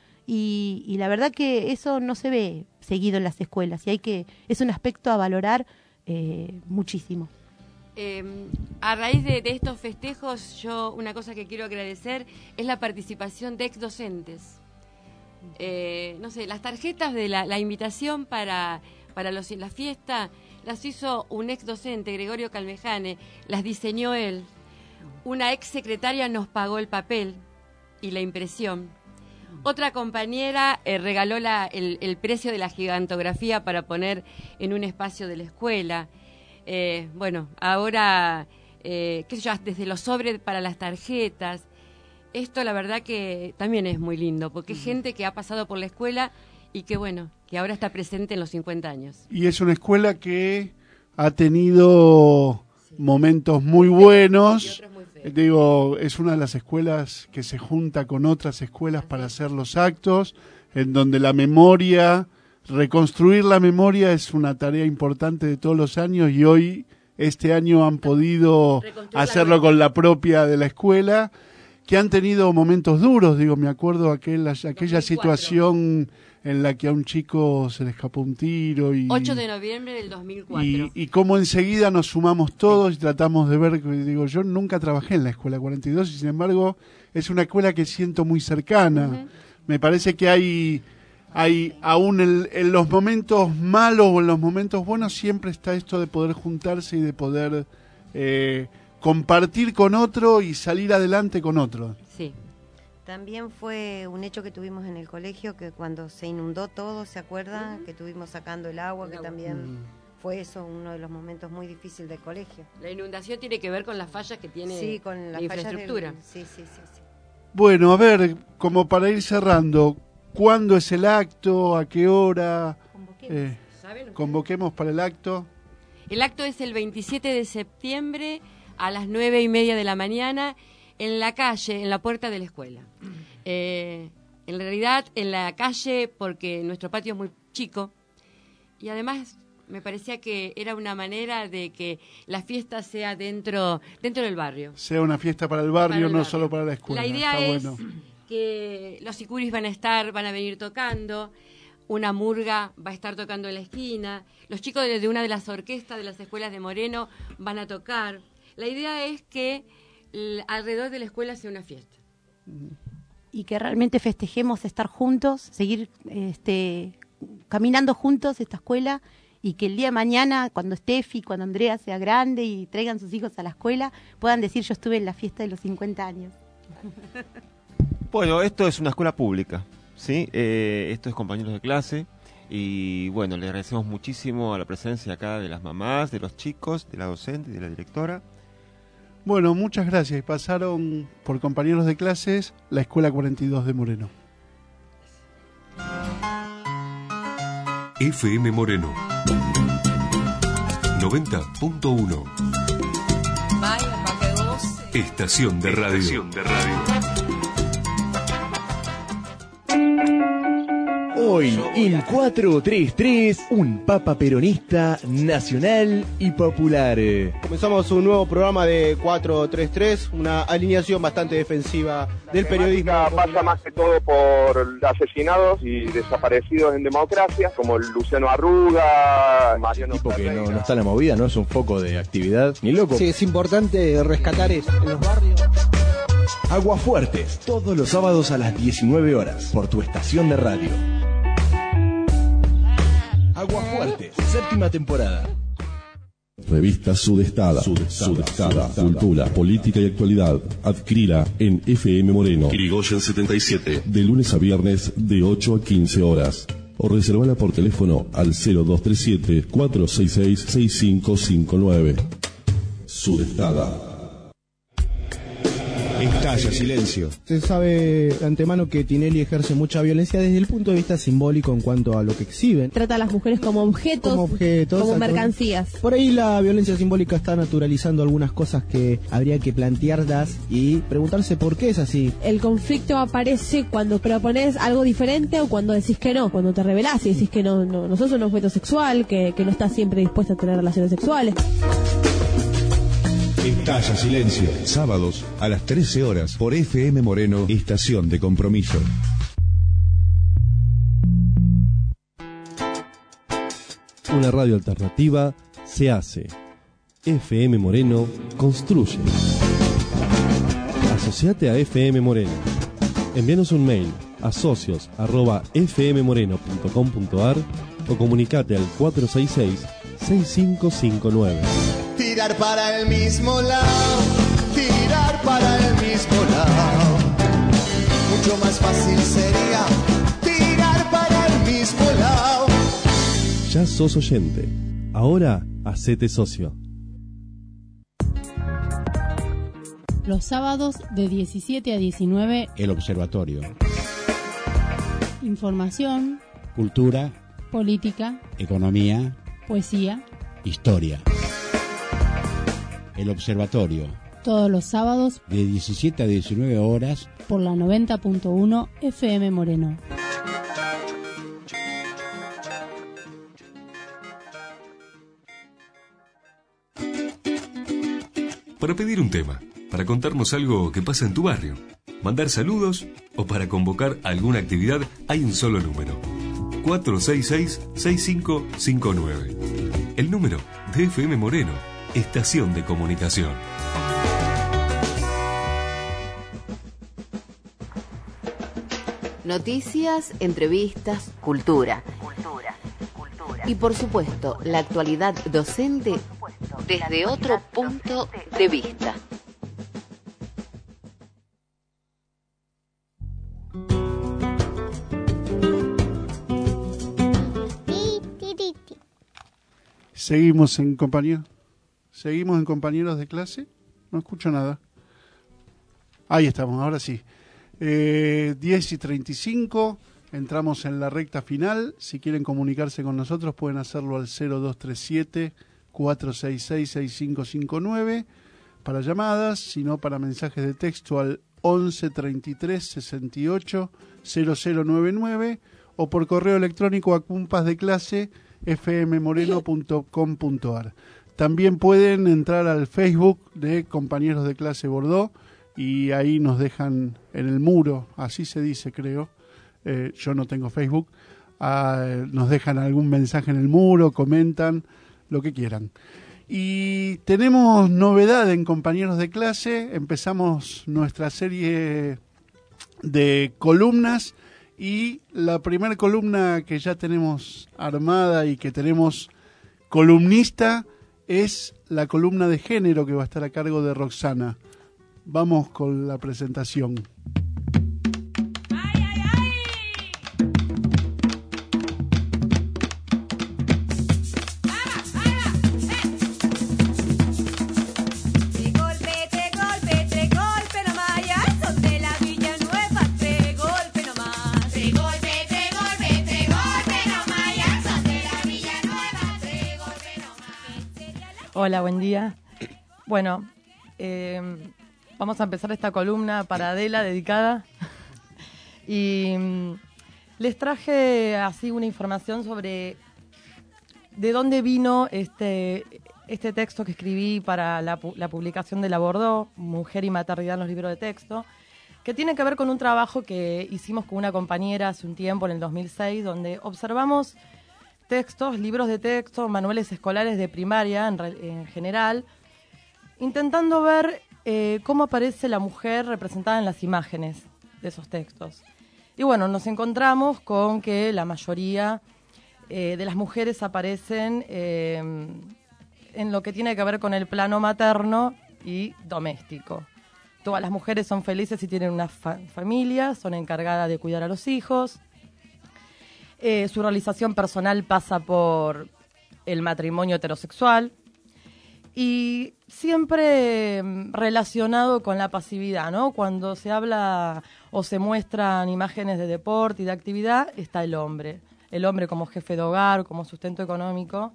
Y la verdad que eso no se ve seguido en las escuelas, y es un aspecto a valorar muchísimo. A raíz de estos festejos, yo una cosa que quiero agradecer es la participación de exdocentes. No sé, las tarjetas de la invitación para la fiesta las hizo un exdocente, Gregorio Calmejane, las diseñó él. Una ex secretaria nos pagó el papel y la impresión. Otra compañera regaló el precio de la gigantografía para poner en un espacio de la escuela. Bueno, ahora, qué sé yo, desde los sobres para las tarjetas. Esto la verdad que también es muy lindo, porque es gente que ha pasado por la escuela y que bueno, que ahora está presente en los 50 años. Y es una escuela que ha tenido momentos muy buenos. Digo, es una de las escuelas que se junta con otras escuelas para hacer los actos, en donde la memoria, reconstruir la memoria es una tarea importante de todos los años, y hoy, este año, han podido hacerlo con la propia de la escuela, que han tenido momentos duros. Digo, me acuerdo aquella situación en la que a un chico se le escapó un tiro. 8 de noviembre del 2004. Y cómo enseguida nos sumamos todos y tratamos de ver. Digo, yo nunca trabajé en la Escuela 42 y sin embargo es una escuela que siento muy cercana. Me parece que hay hay aún en los momentos malos o en los momentos buenos siempre está esto de poder juntarse y de poder compartir con otro y salir adelante con otro. Sí. También fue un hecho que tuvimos en el colegio, que cuando se inundó todo, ¿se acuerda? Que estuvimos sacando el agua, que también fue eso uno de los momentos muy difíciles del colegio. La inundación tiene que ver con las fallas que tiene sí, con la infraestructura. Sí. Bueno, a ver, como para ir cerrando, ¿cuándo es el acto? ¿A qué hora? Convoquemos para el acto. El acto es el 27 de septiembre a las 9:30 de la mañana en la calle, en la puerta de la escuela. En realidad, en la calle, porque nuestro patio es muy chico y además me parecía que era una manera de que la fiesta sea dentro del barrio. Sea una fiesta para el barrio, no solo para la escuela. La idea es bueno. que los sicuris van a venir tocando, una murga va a estar tocando en la esquina, los chicos de una de las orquestas de las escuelas de Moreno van a tocar. La idea es que alrededor de la escuela sea una fiesta. Y que realmente festejemos estar juntos, seguir caminando juntos esta escuela, y que el día de mañana, cuando Steffi, cuando Andrea sea grande y traigan sus hijos a la escuela, puedan decir: yo estuve en la fiesta de los 50 años. Bueno, esto es una escuela pública, ¿sí? Esto es compañeros de clase. Y bueno, le agradecemos muchísimo a la presencia acá de las mamás, de los chicos, de la docente y de la directora. Bueno, muchas gracias. Y pasaron por compañeros de clases la Escuela 42 de Moreno. FM Moreno 90.1 Estación de radio. Hoy en 433, un papa peronista nacional y popular. Comenzamos un nuevo programa de 433, una alineación bastante defensiva del periodismo. Pasa más que todo por asesinados y desaparecidos en democracia, como Luciano Arruga, Mariano Tipo que no está en la movida, no es un foco de actividad, ni loco. Sí, es importante rescatar eso en los barrios. Aguafuertes, todos los sábados a las 19 horas, por tu estación de radio. Aguafuertes, séptima temporada. Revista Sudestada. Cultura, política y actualidad. Adquirila en FM Moreno. Irigoyen 77. De lunes a viernes de 8 a 15 horas. O reservala por teléfono al 0237-466-6559. Sudestada. Estalla silencio. Se sabe de antemano que Tinelli ejerce mucha violencia desde el punto de vista simbólico en cuanto a lo que exhiben. Trata a las mujeres como objetos, como mercancías. Por ahí la violencia simbólica está naturalizando algunas cosas que habría que plantearlas y preguntarse por qué es así. El conflicto aparece cuando propones algo diferente o cuando decís que no, cuando te revelás y decís que no sos un objeto sexual, que no estás siempre dispuesta a tener relaciones sexuales. Estalla silencio. Sábados a las 13 horas por FM Moreno, estación de compromiso. Una radio alternativa se hace. FM Moreno construye. Asociate a FM Moreno. Envíanos un mail a socios@fmmoreno.com.ar o comunicate al 466-6559. Tirar para el mismo lado, tirar para el mismo lado. Mucho más fácil sería tirar para el mismo lado. Ya sos oyente. Ahora hacete socio. Los sábados de 17 a 19. El Observatorio. Información. Cultura. Política. Economía. Poesía. Historia. El Observatorio. Todos los sábados. De 17 a 19 horas. Por la 90.1 FM Moreno. Para pedir un tema, para contarnos algo que pasa en tu barrio, mandar saludos o para convocar alguna actividad, hay un solo número: 466-6559. El número de FM Moreno, estación de comunicación. Noticias, entrevistas, cultura. Y por supuesto, la actualidad docente desde otro punto de vista. Seguimos en compañeros de clase. No escucho nada. Ahí estamos, ahora sí. 10:35, entramos en la recta final. Si quieren comunicarse con nosotros pueden hacerlo al 0237-466-6559 para llamadas, sino para mensajes de texto al 11 33 68 0099 o por correo electrónico a compasdeclase@fmmoreno.com.ar. También pueden entrar al Facebook de Compañeros de Clase Bordeaux y ahí nos dejan en el muro, así se dice creo, yo no tengo Facebook, nos dejan algún mensaje en el muro, comentan, lo que quieran. Y tenemos novedad en Compañeros de Clase, empezamos nuestra serie de columnas y la primera columna que ya tenemos armada y que tenemos columnista es la columna de género que va a estar a cargo de Roxana. Vamos con la presentación. Hola, buen día. Bueno, vamos a empezar esta columna para Adela dedicada y les traje así una información sobre de dónde vino este texto que escribí para la publicación de la Bordeaux, Mujer y Maternidad en los libros de texto, que tiene que ver con un trabajo que hicimos con una compañera hace un tiempo, en el 2006, donde observamos textos, libros de texto, manuales escolares de primaria en general, intentando ver cómo aparece la mujer representada en las imágenes de esos textos. Y bueno, nos encontramos con que la mayoría de las mujeres aparecen en lo que tiene que ver con el plano materno y doméstico. Todas las mujeres son felices y tienen una familia, son encargadas de cuidar a los hijos. Su realización personal pasa por el matrimonio heterosexual y siempre relacionado con la pasividad, ¿no? Cuando se habla o se muestran imágenes de deporte y de actividad, está el hombre como jefe de hogar, como sustento económico.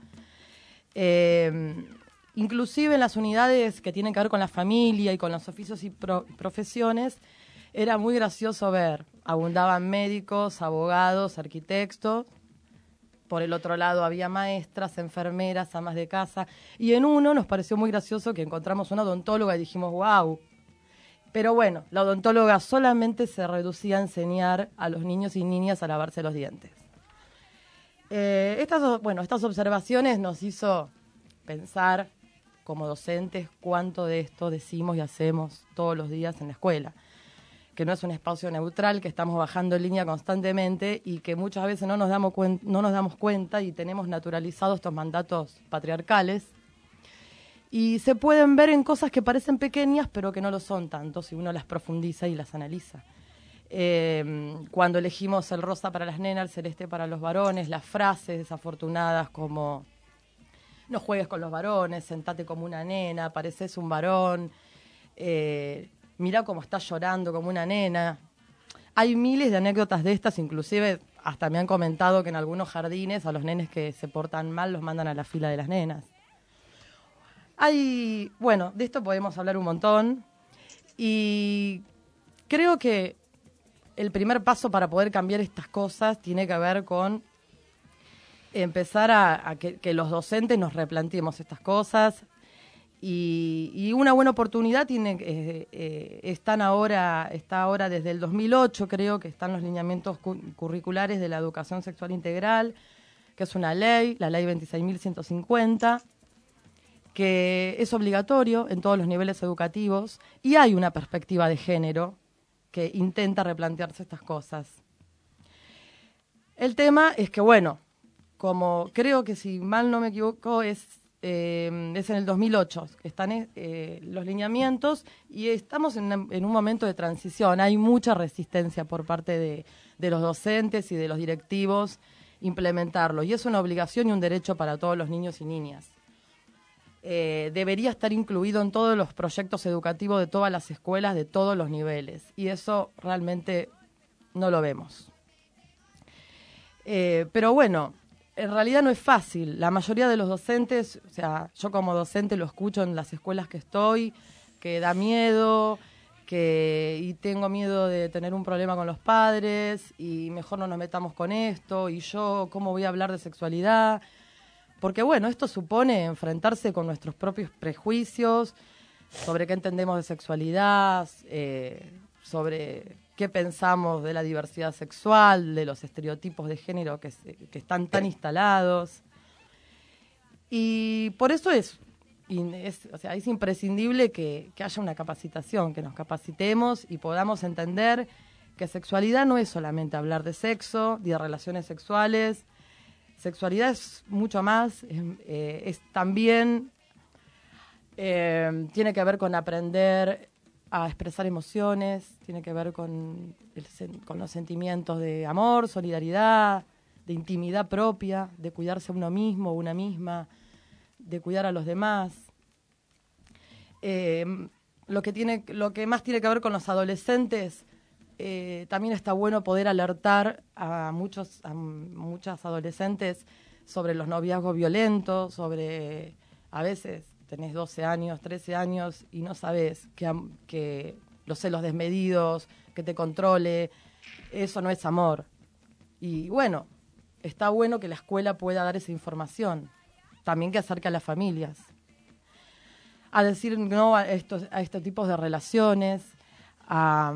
Inclusive en las unidades que tienen que ver con la familia y con los oficios y profesiones, era muy gracioso ver, abundaban médicos, abogados, arquitectos, por el otro lado había maestras, enfermeras, amas de casa, y en uno nos pareció muy gracioso que encontramos una odontóloga y dijimos, wow. Pero bueno, la odontóloga solamente se reducía a enseñar a los niños y niñas a lavarse los dientes. Estas observaciones nos hizo pensar como docentes cuánto de esto decimos y hacemos todos los días en la escuela, que no es un espacio neutral, que estamos bajando línea constantemente y que muchas veces no nos damos cuenta y tenemos naturalizados estos mandatos patriarcales. Y se pueden ver en cosas que parecen pequeñas, pero que no lo son tanto si uno las profundiza y las analiza. Cuando elegimos el rosa para las nenas, el celeste para los varones, las frases desafortunadas como no juegues con los varones, sentate como una nena, pareces un varón, mirá cómo estás llorando como una nena. Hay miles de anécdotas de estas, inclusive hasta me han comentado que en algunos jardines a los nenes que se portan mal los mandan a la fila de las nenas. De esto podemos hablar un montón y creo que el primer paso para poder cambiar estas cosas tiene que ver con empezar a que los docentes nos replanteemos estas cosas. Y una buena oportunidad está ahora desde el 2008, creo que están los lineamientos curriculares de la educación sexual integral, que es una ley, la ley 26.150, que es obligatorio en todos los niveles educativos y hay una perspectiva de género que intenta replantearse estas cosas. El tema es que, bueno, como creo que si mal no me equivoco es en el 2008, que están los lineamientos y estamos en un momento de transición. Hay mucha resistencia por parte de los docentes y de los directivos implementarlo, y es una obligación y un derecho para todos los niños y niñas. Debería estar incluido en todos los proyectos educativos de todas las escuelas, de todos los niveles, y eso realmente no lo vemos. Pero bueno, en realidad no es fácil. La mayoría de los docentes, o sea, yo como docente lo escucho en las escuelas que estoy, que da miedo, y tengo miedo de tener un problema con los padres, y mejor no nos metamos con esto, y yo, ¿cómo voy a hablar de sexualidad? Porque bueno, esto supone enfrentarse con nuestros propios prejuicios sobre qué entendemos de sexualidad, sobre qué pensamos de la diversidad sexual, de los estereotipos de género que están tan instalados. Y por eso es imprescindible que haya una capacitación, que nos capacitemos y podamos entender que sexualidad no es solamente hablar de sexo, ni de relaciones sexuales. Sexualidad es mucho más, es también, tiene que ver con aprender a expresar emociones, tiene que ver con los sentimientos de amor, solidaridad, de intimidad propia, de cuidarse a uno mismo o una misma, de cuidar a los demás. Lo que más tiene que ver con los adolescentes, también está bueno poder alertar a muchas adolescentes sobre los noviazgos violentos, sobre, a veces tenés 12 años, 13 años y no sabés que los celos desmedidos, que te controle, eso no es amor. Y bueno, está bueno que la escuela pueda dar esa información, también que acerque a las familias, a decir no a estos tipos de relaciones, a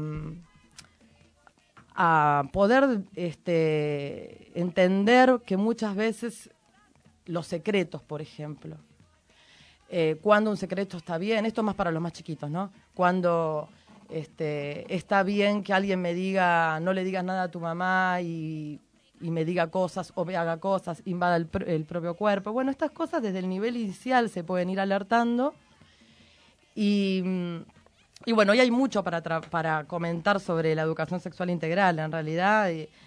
poder entender que muchas veces los secretos, por ejemplo, cuando un secreto está bien, esto es más para los más chiquitos, ¿no? Cuando está bien que alguien me diga, no le digas nada a tu mamá y me diga cosas o me haga cosas, invada el propio cuerpo. Bueno, estas cosas desde el nivel inicial se pueden ir alertando y bueno, hoy hay mucho para comentar sobre la educación sexual integral. En realidad,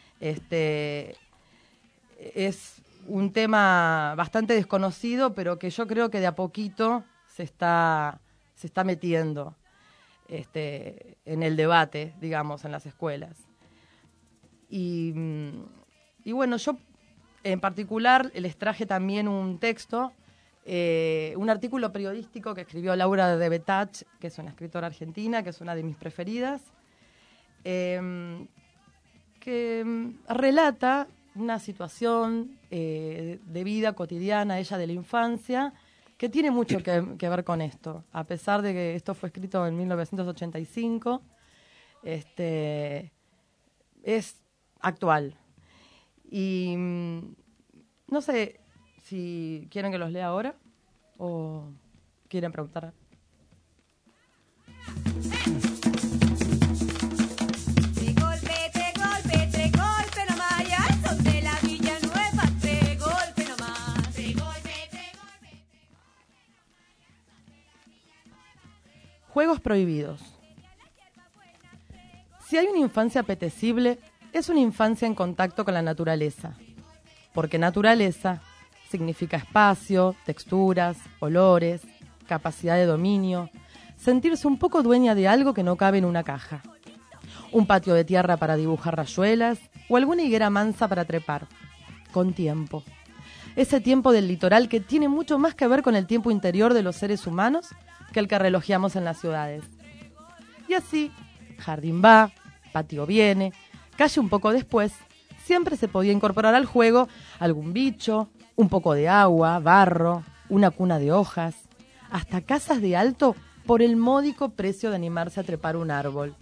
es un tema bastante desconocido, pero que yo creo que de a poquito se está metiendo en el debate, digamos, en las escuelas. Y bueno, yo en particular les traje también un texto, un artículo periodístico que escribió Laura de Betach, que es una escritora argentina, que es una de mis preferidas, que relata una situación de vida cotidiana, ella de la infancia, que tiene mucho que ver con esto, a pesar de que esto fue escrito en 1985, es actual. Y no sé si quieren que los lea ahora o quieren preguntar. Juegos prohibidos. Si hay una infancia apetecible, es una infancia en contacto con la naturaleza, porque naturaleza significa espacio, texturas, olores, capacidad de dominio, sentirse un poco dueña de algo que no cabe en una caja, un patio de tierra para dibujar rayuelas o alguna higuera mansa para trepar, con tiempo. Ese tiempo del litoral que tiene mucho más que ver con el tiempo interior de los seres humanos que el que relojeamos en las ciudades. Y así, jardín va, patio viene, calle un poco después, siempre se podía incorporar al juego algún bicho, un poco de agua, barro, una cuna de hojas, hasta casas de alto por el módico precio de animarse a trepar un árbol.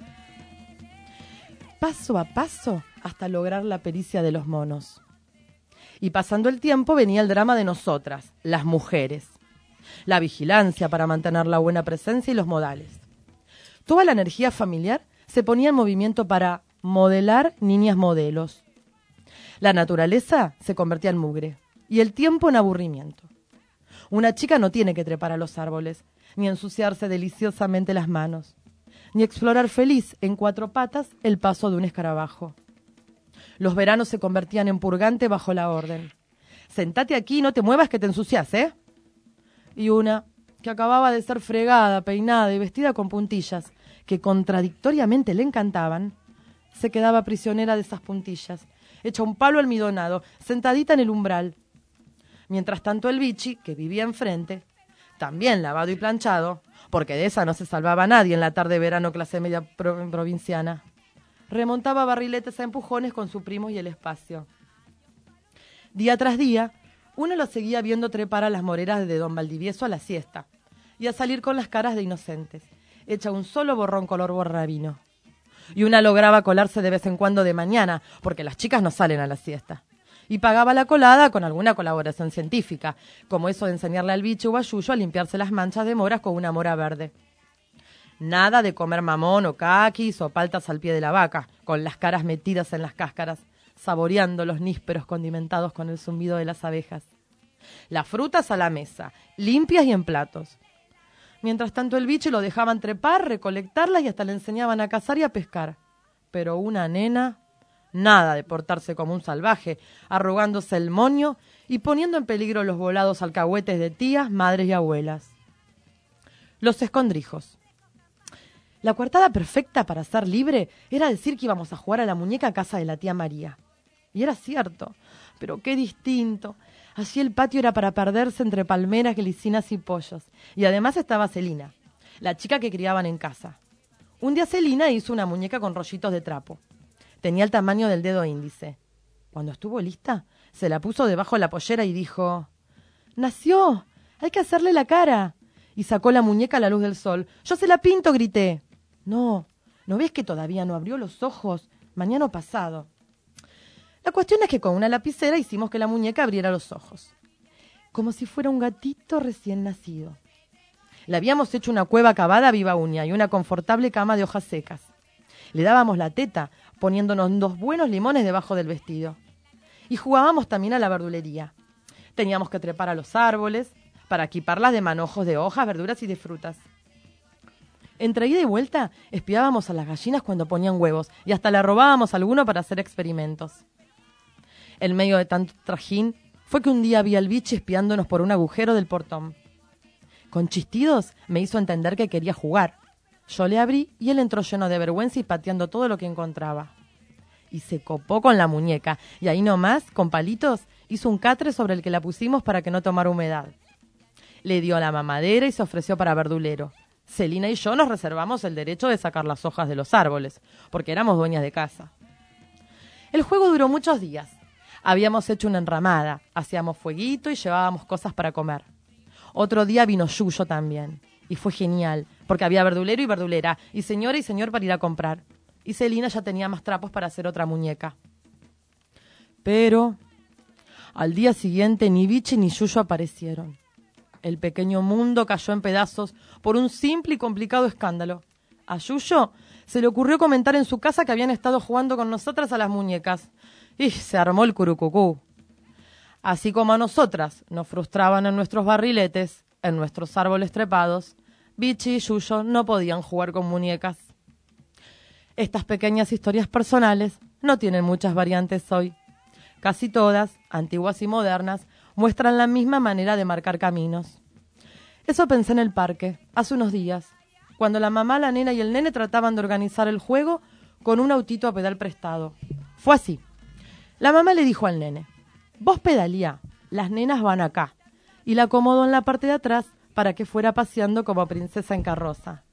Paso a paso hasta lograr la pericia de los monos. Y pasando el tiempo venía el drama de nosotras, las mujeres. La vigilancia para mantener la buena presencia y los modales. Toda la energía familiar se ponía en movimiento para modelar niñas modelos. La naturaleza se convertía en mugre y el tiempo en aburrimiento. Una chica no tiene que trepar a los árboles, ni ensuciarse deliciosamente las manos, ni explorar feliz en 4 patas el paso de un escarabajo. Los veranos se convertían en purgante bajo la orden. Sentate aquí y no te muevas que te ensucias, ¿eh? Y una, que acababa de ser fregada, peinada y vestida con puntillas, que contradictoriamente le encantaban, se quedaba prisionera de esas puntillas, hecha un palo almidonado, sentadita en el umbral. Mientras tanto el bichi, que vivía enfrente, también lavado y planchado, porque de esa no se salvaba nadie en la tarde de verano clase media provinciana, remontaba barriletes a empujones con su primo y el espacio. Día tras día, uno lo seguía viendo trepar a las moreras de don Valdivieso a la siesta y a salir con las caras de inocentes, hecha un solo borrón color borrabino. Y una lograba colarse de vez en cuando de mañana, porque las chicas no salen a la siesta. Y pagaba la colada con alguna colaboración científica, como eso de enseñarle al bicho o a Yuyo a limpiarse las manchas de moras con una mora verde. Nada de comer mamón o caquis o paltas al pie de la vaca, con las caras metidas en las cáscaras, saboreando los nísperos condimentados con el zumbido de las abejas. Las frutas a la mesa, limpias y en platos. Mientras tanto el bicho lo dejaban trepar, recolectarlas y hasta le enseñaban a cazar y a pescar. Pero una nena, nada de portarse como un salvaje, arrugándose el moño y poniendo en peligro los volados alcahuetes de tías, madres y abuelas. Los escondrijos. La coartada perfecta para ser libre era decir que íbamos a jugar a la muñeca a casa de la tía María. Y era cierto, pero qué distinto. Allí el patio era para perderse entre palmeras, glicinas y pollos. Y además estaba Celina, la chica que criaban en casa. Un día Celina hizo una muñeca con rollitos de trapo. Tenía el tamaño del dedo índice. Cuando estuvo lista, se la puso debajo de la pollera y dijo: «¡Nació! ¡Hay que hacerle la cara!» Y sacó la muñeca a la luz del sol. «¡Yo se la pinto!», grité. «No, ¿no ves que todavía no abrió los ojos? Mañana pasado». La cuestión es que con una lapicera hicimos que la muñeca abriera los ojos, como si fuera un gatito recién nacido. Le habíamos hecho una cueva cavada a viva uña y una confortable cama de hojas secas. Le dábamos la teta, poniéndonos 2 buenos limones debajo del vestido. Y jugábamos también a la verdulería. Teníamos que trepar a los árboles para equiparlas de manojos de hojas, verduras y de frutas. Entre ida y vuelta espiábamos a las gallinas cuando ponían huevos y hasta le robábamos alguno para hacer experimentos. En medio de tanto trajín, fue que un día vi al bicho espiándonos por un agujero del portón. Con chistidos me hizo entender que quería jugar. Yo le abrí y él entró lleno de vergüenza y pateando todo lo que encontraba. Y se copó con la muñeca, y ahí nomás, con palitos, hizo un catre sobre el que la pusimos para que no tomara humedad. Le dio la mamadera y se ofreció para verdulero. Celina y yo nos reservamos el derecho de sacar las hojas de los árboles, porque éramos dueñas de casa. El juego duró muchos días. Habíamos hecho una enramada, hacíamos fueguito y llevábamos cosas para comer. Otro día vino Yuyo también, y fue genial, porque había verdulero y verdulera, y señora y señor para ir a comprar. Y Celina ya tenía más trapos para hacer otra muñeca. Pero al día siguiente ni Bichi ni Yuyo aparecieron. El pequeño mundo cayó en pedazos por un simple y complicado escándalo. A Yuyo se le ocurrió comentar en su casa que habían estado jugando con nosotras a las muñecas. Y se armó el curucucú. Así como a nosotras nos frustraban en nuestros barriletes, en nuestros árboles trepados, Bichi y Yuyo no podían jugar con muñecas. Estas pequeñas historias personales no tienen muchas variantes hoy. Casi todas, antiguas y modernas, muestran la misma manera de marcar caminos. Eso pensé en el parque, hace unos días, cuando la mamá, la nena y el nene trataban de organizar el juego con un autito a pedal prestado. Fue así. La mamá le dijo al nene: «Vos pedalía, las nenas van acá», y la acomodó en la parte de atrás para que fuera paseando como princesa en carroza.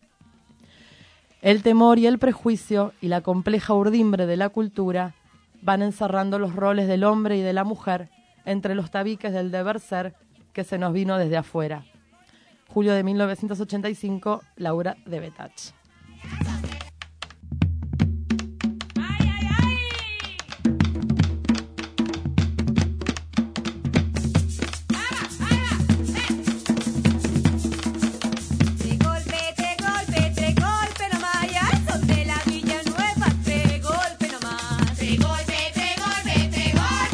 El temor y el prejuicio y la compleja urdimbre de la cultura van encerrando los roles del hombre y de la mujer entre los tabiques del deber ser que se nos vino desde afuera. Julio de 1985, Laura de Betach. Te golpe,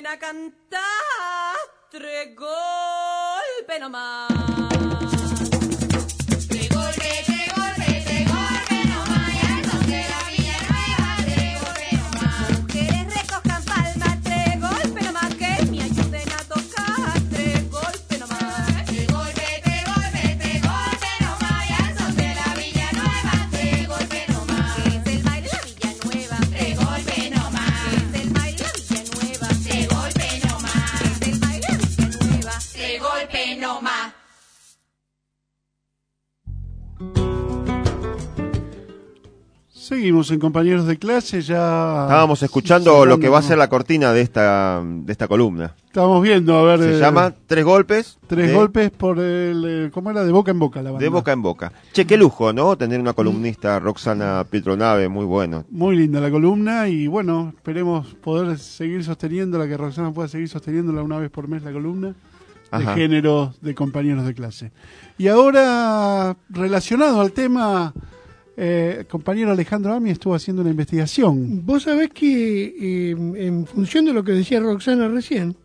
ven a cantar, 3 golpes nomás. Seguimos en compañeros de clase, ya estábamos escuchando lo que va a ser la cortina de esta columna. Estamos viendo, a ver. Se llama 3 golpes. 3 golpes por el, ¿cómo era? De boca en boca la banda. De boca en boca. Che, qué lujo, ¿no? Tener una columnista, Roxana Pietronave, muy bueno. Muy linda la columna y bueno, esperemos poder seguir sosteniéndola, que Roxana pueda seguir sosteniéndola una vez por mes la columna. Ajá. De género de compañeros de clase. Y ahora, relacionado al tema, compañero Alejandro Ami estuvo haciendo una investigación. Vos sabés que en función de lo que decía Roxana recién,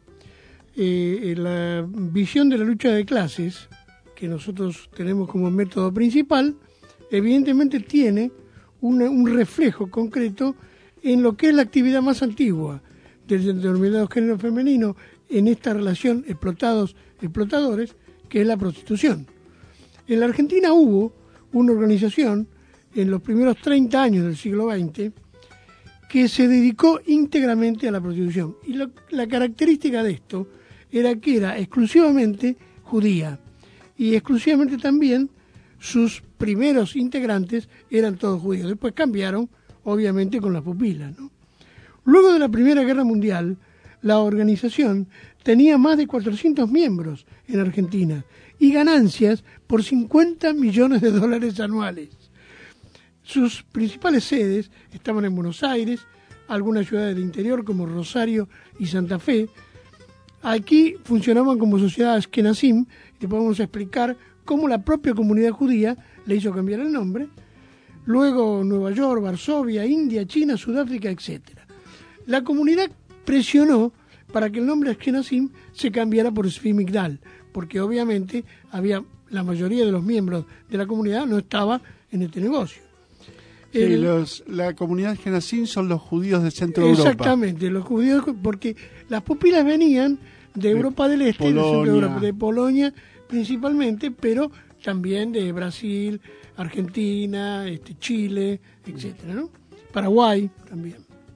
la visión de la lucha de clases, que nosotros tenemos como método principal, evidentemente tiene un reflejo concreto en lo que es la actividad más antigua del denominado género femenino en esta relación explotados-explotadores, que es la prostitución. En la Argentina hubo una organización en los primeros 30 años del siglo XX que se dedicó íntegramente a la prostitución. Y la característica de esto era que era exclusivamente judía y exclusivamente también sus primeros integrantes eran todos judíos. Después cambiaron, obviamente, con las pupilas, ¿no? Luego de la Primera Guerra Mundial, la organización tenía más de 400 miembros en Argentina y ganancias por $50 millones anuales. Sus principales sedes estaban en Buenos Aires, algunas ciudades del interior como Rosario y Santa Fe. Aquí funcionaban como sociedad Ashkenazim, y te podemos explicar cómo la propia comunidad judía le hizo cambiar el nombre. Luego Nueva York, Varsovia, India, China, Sudáfrica, etc. La comunidad presionó para que el nombre Ashkenazim se cambiara por Zvi Migdal, porque obviamente la mayoría de los miembros de la comunidad no estaba en este negocio. Sí, la comunidad Ashkenazim son los judíos de Centro Europa. Exactamente, los judíos, porque las pupilas venían de Europa del Este, del Centro de Europa, de Polonia principalmente, pero también de Brasil, Argentina, Chile, etcétera, ¿no? Paraguay también.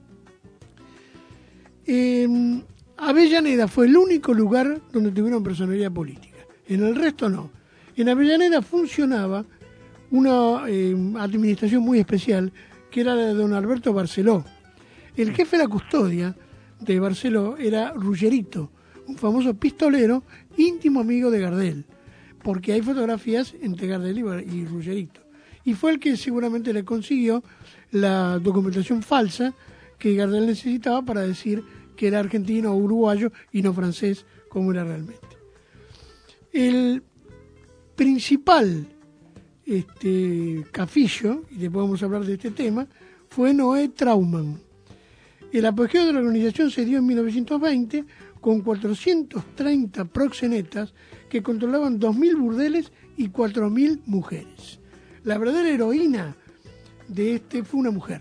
Avellaneda fue el único lugar donde tuvieron personería política. En el resto no. En Avellaneda funcionaba una administración muy especial que era la de don Alberto Barceló. El jefe de la custodia de Barceló era Ruggerito, un famoso pistolero íntimo amigo de Gardel, porque hay fotografías entre Gardel y Ruggerito. Y fue el que seguramente le consiguió la documentación falsa que Gardel necesitaba para decir que era argentino o uruguayo y no francés, como era realmente. El principal cafillo, y después vamos a hablar de este tema, fue Noé Trauman. El apogeo de la organización se dio en 1920 con 430 proxenetas que controlaban 2.000 burdeles y 4.000 mujeres. La verdadera heroína de fue una mujer,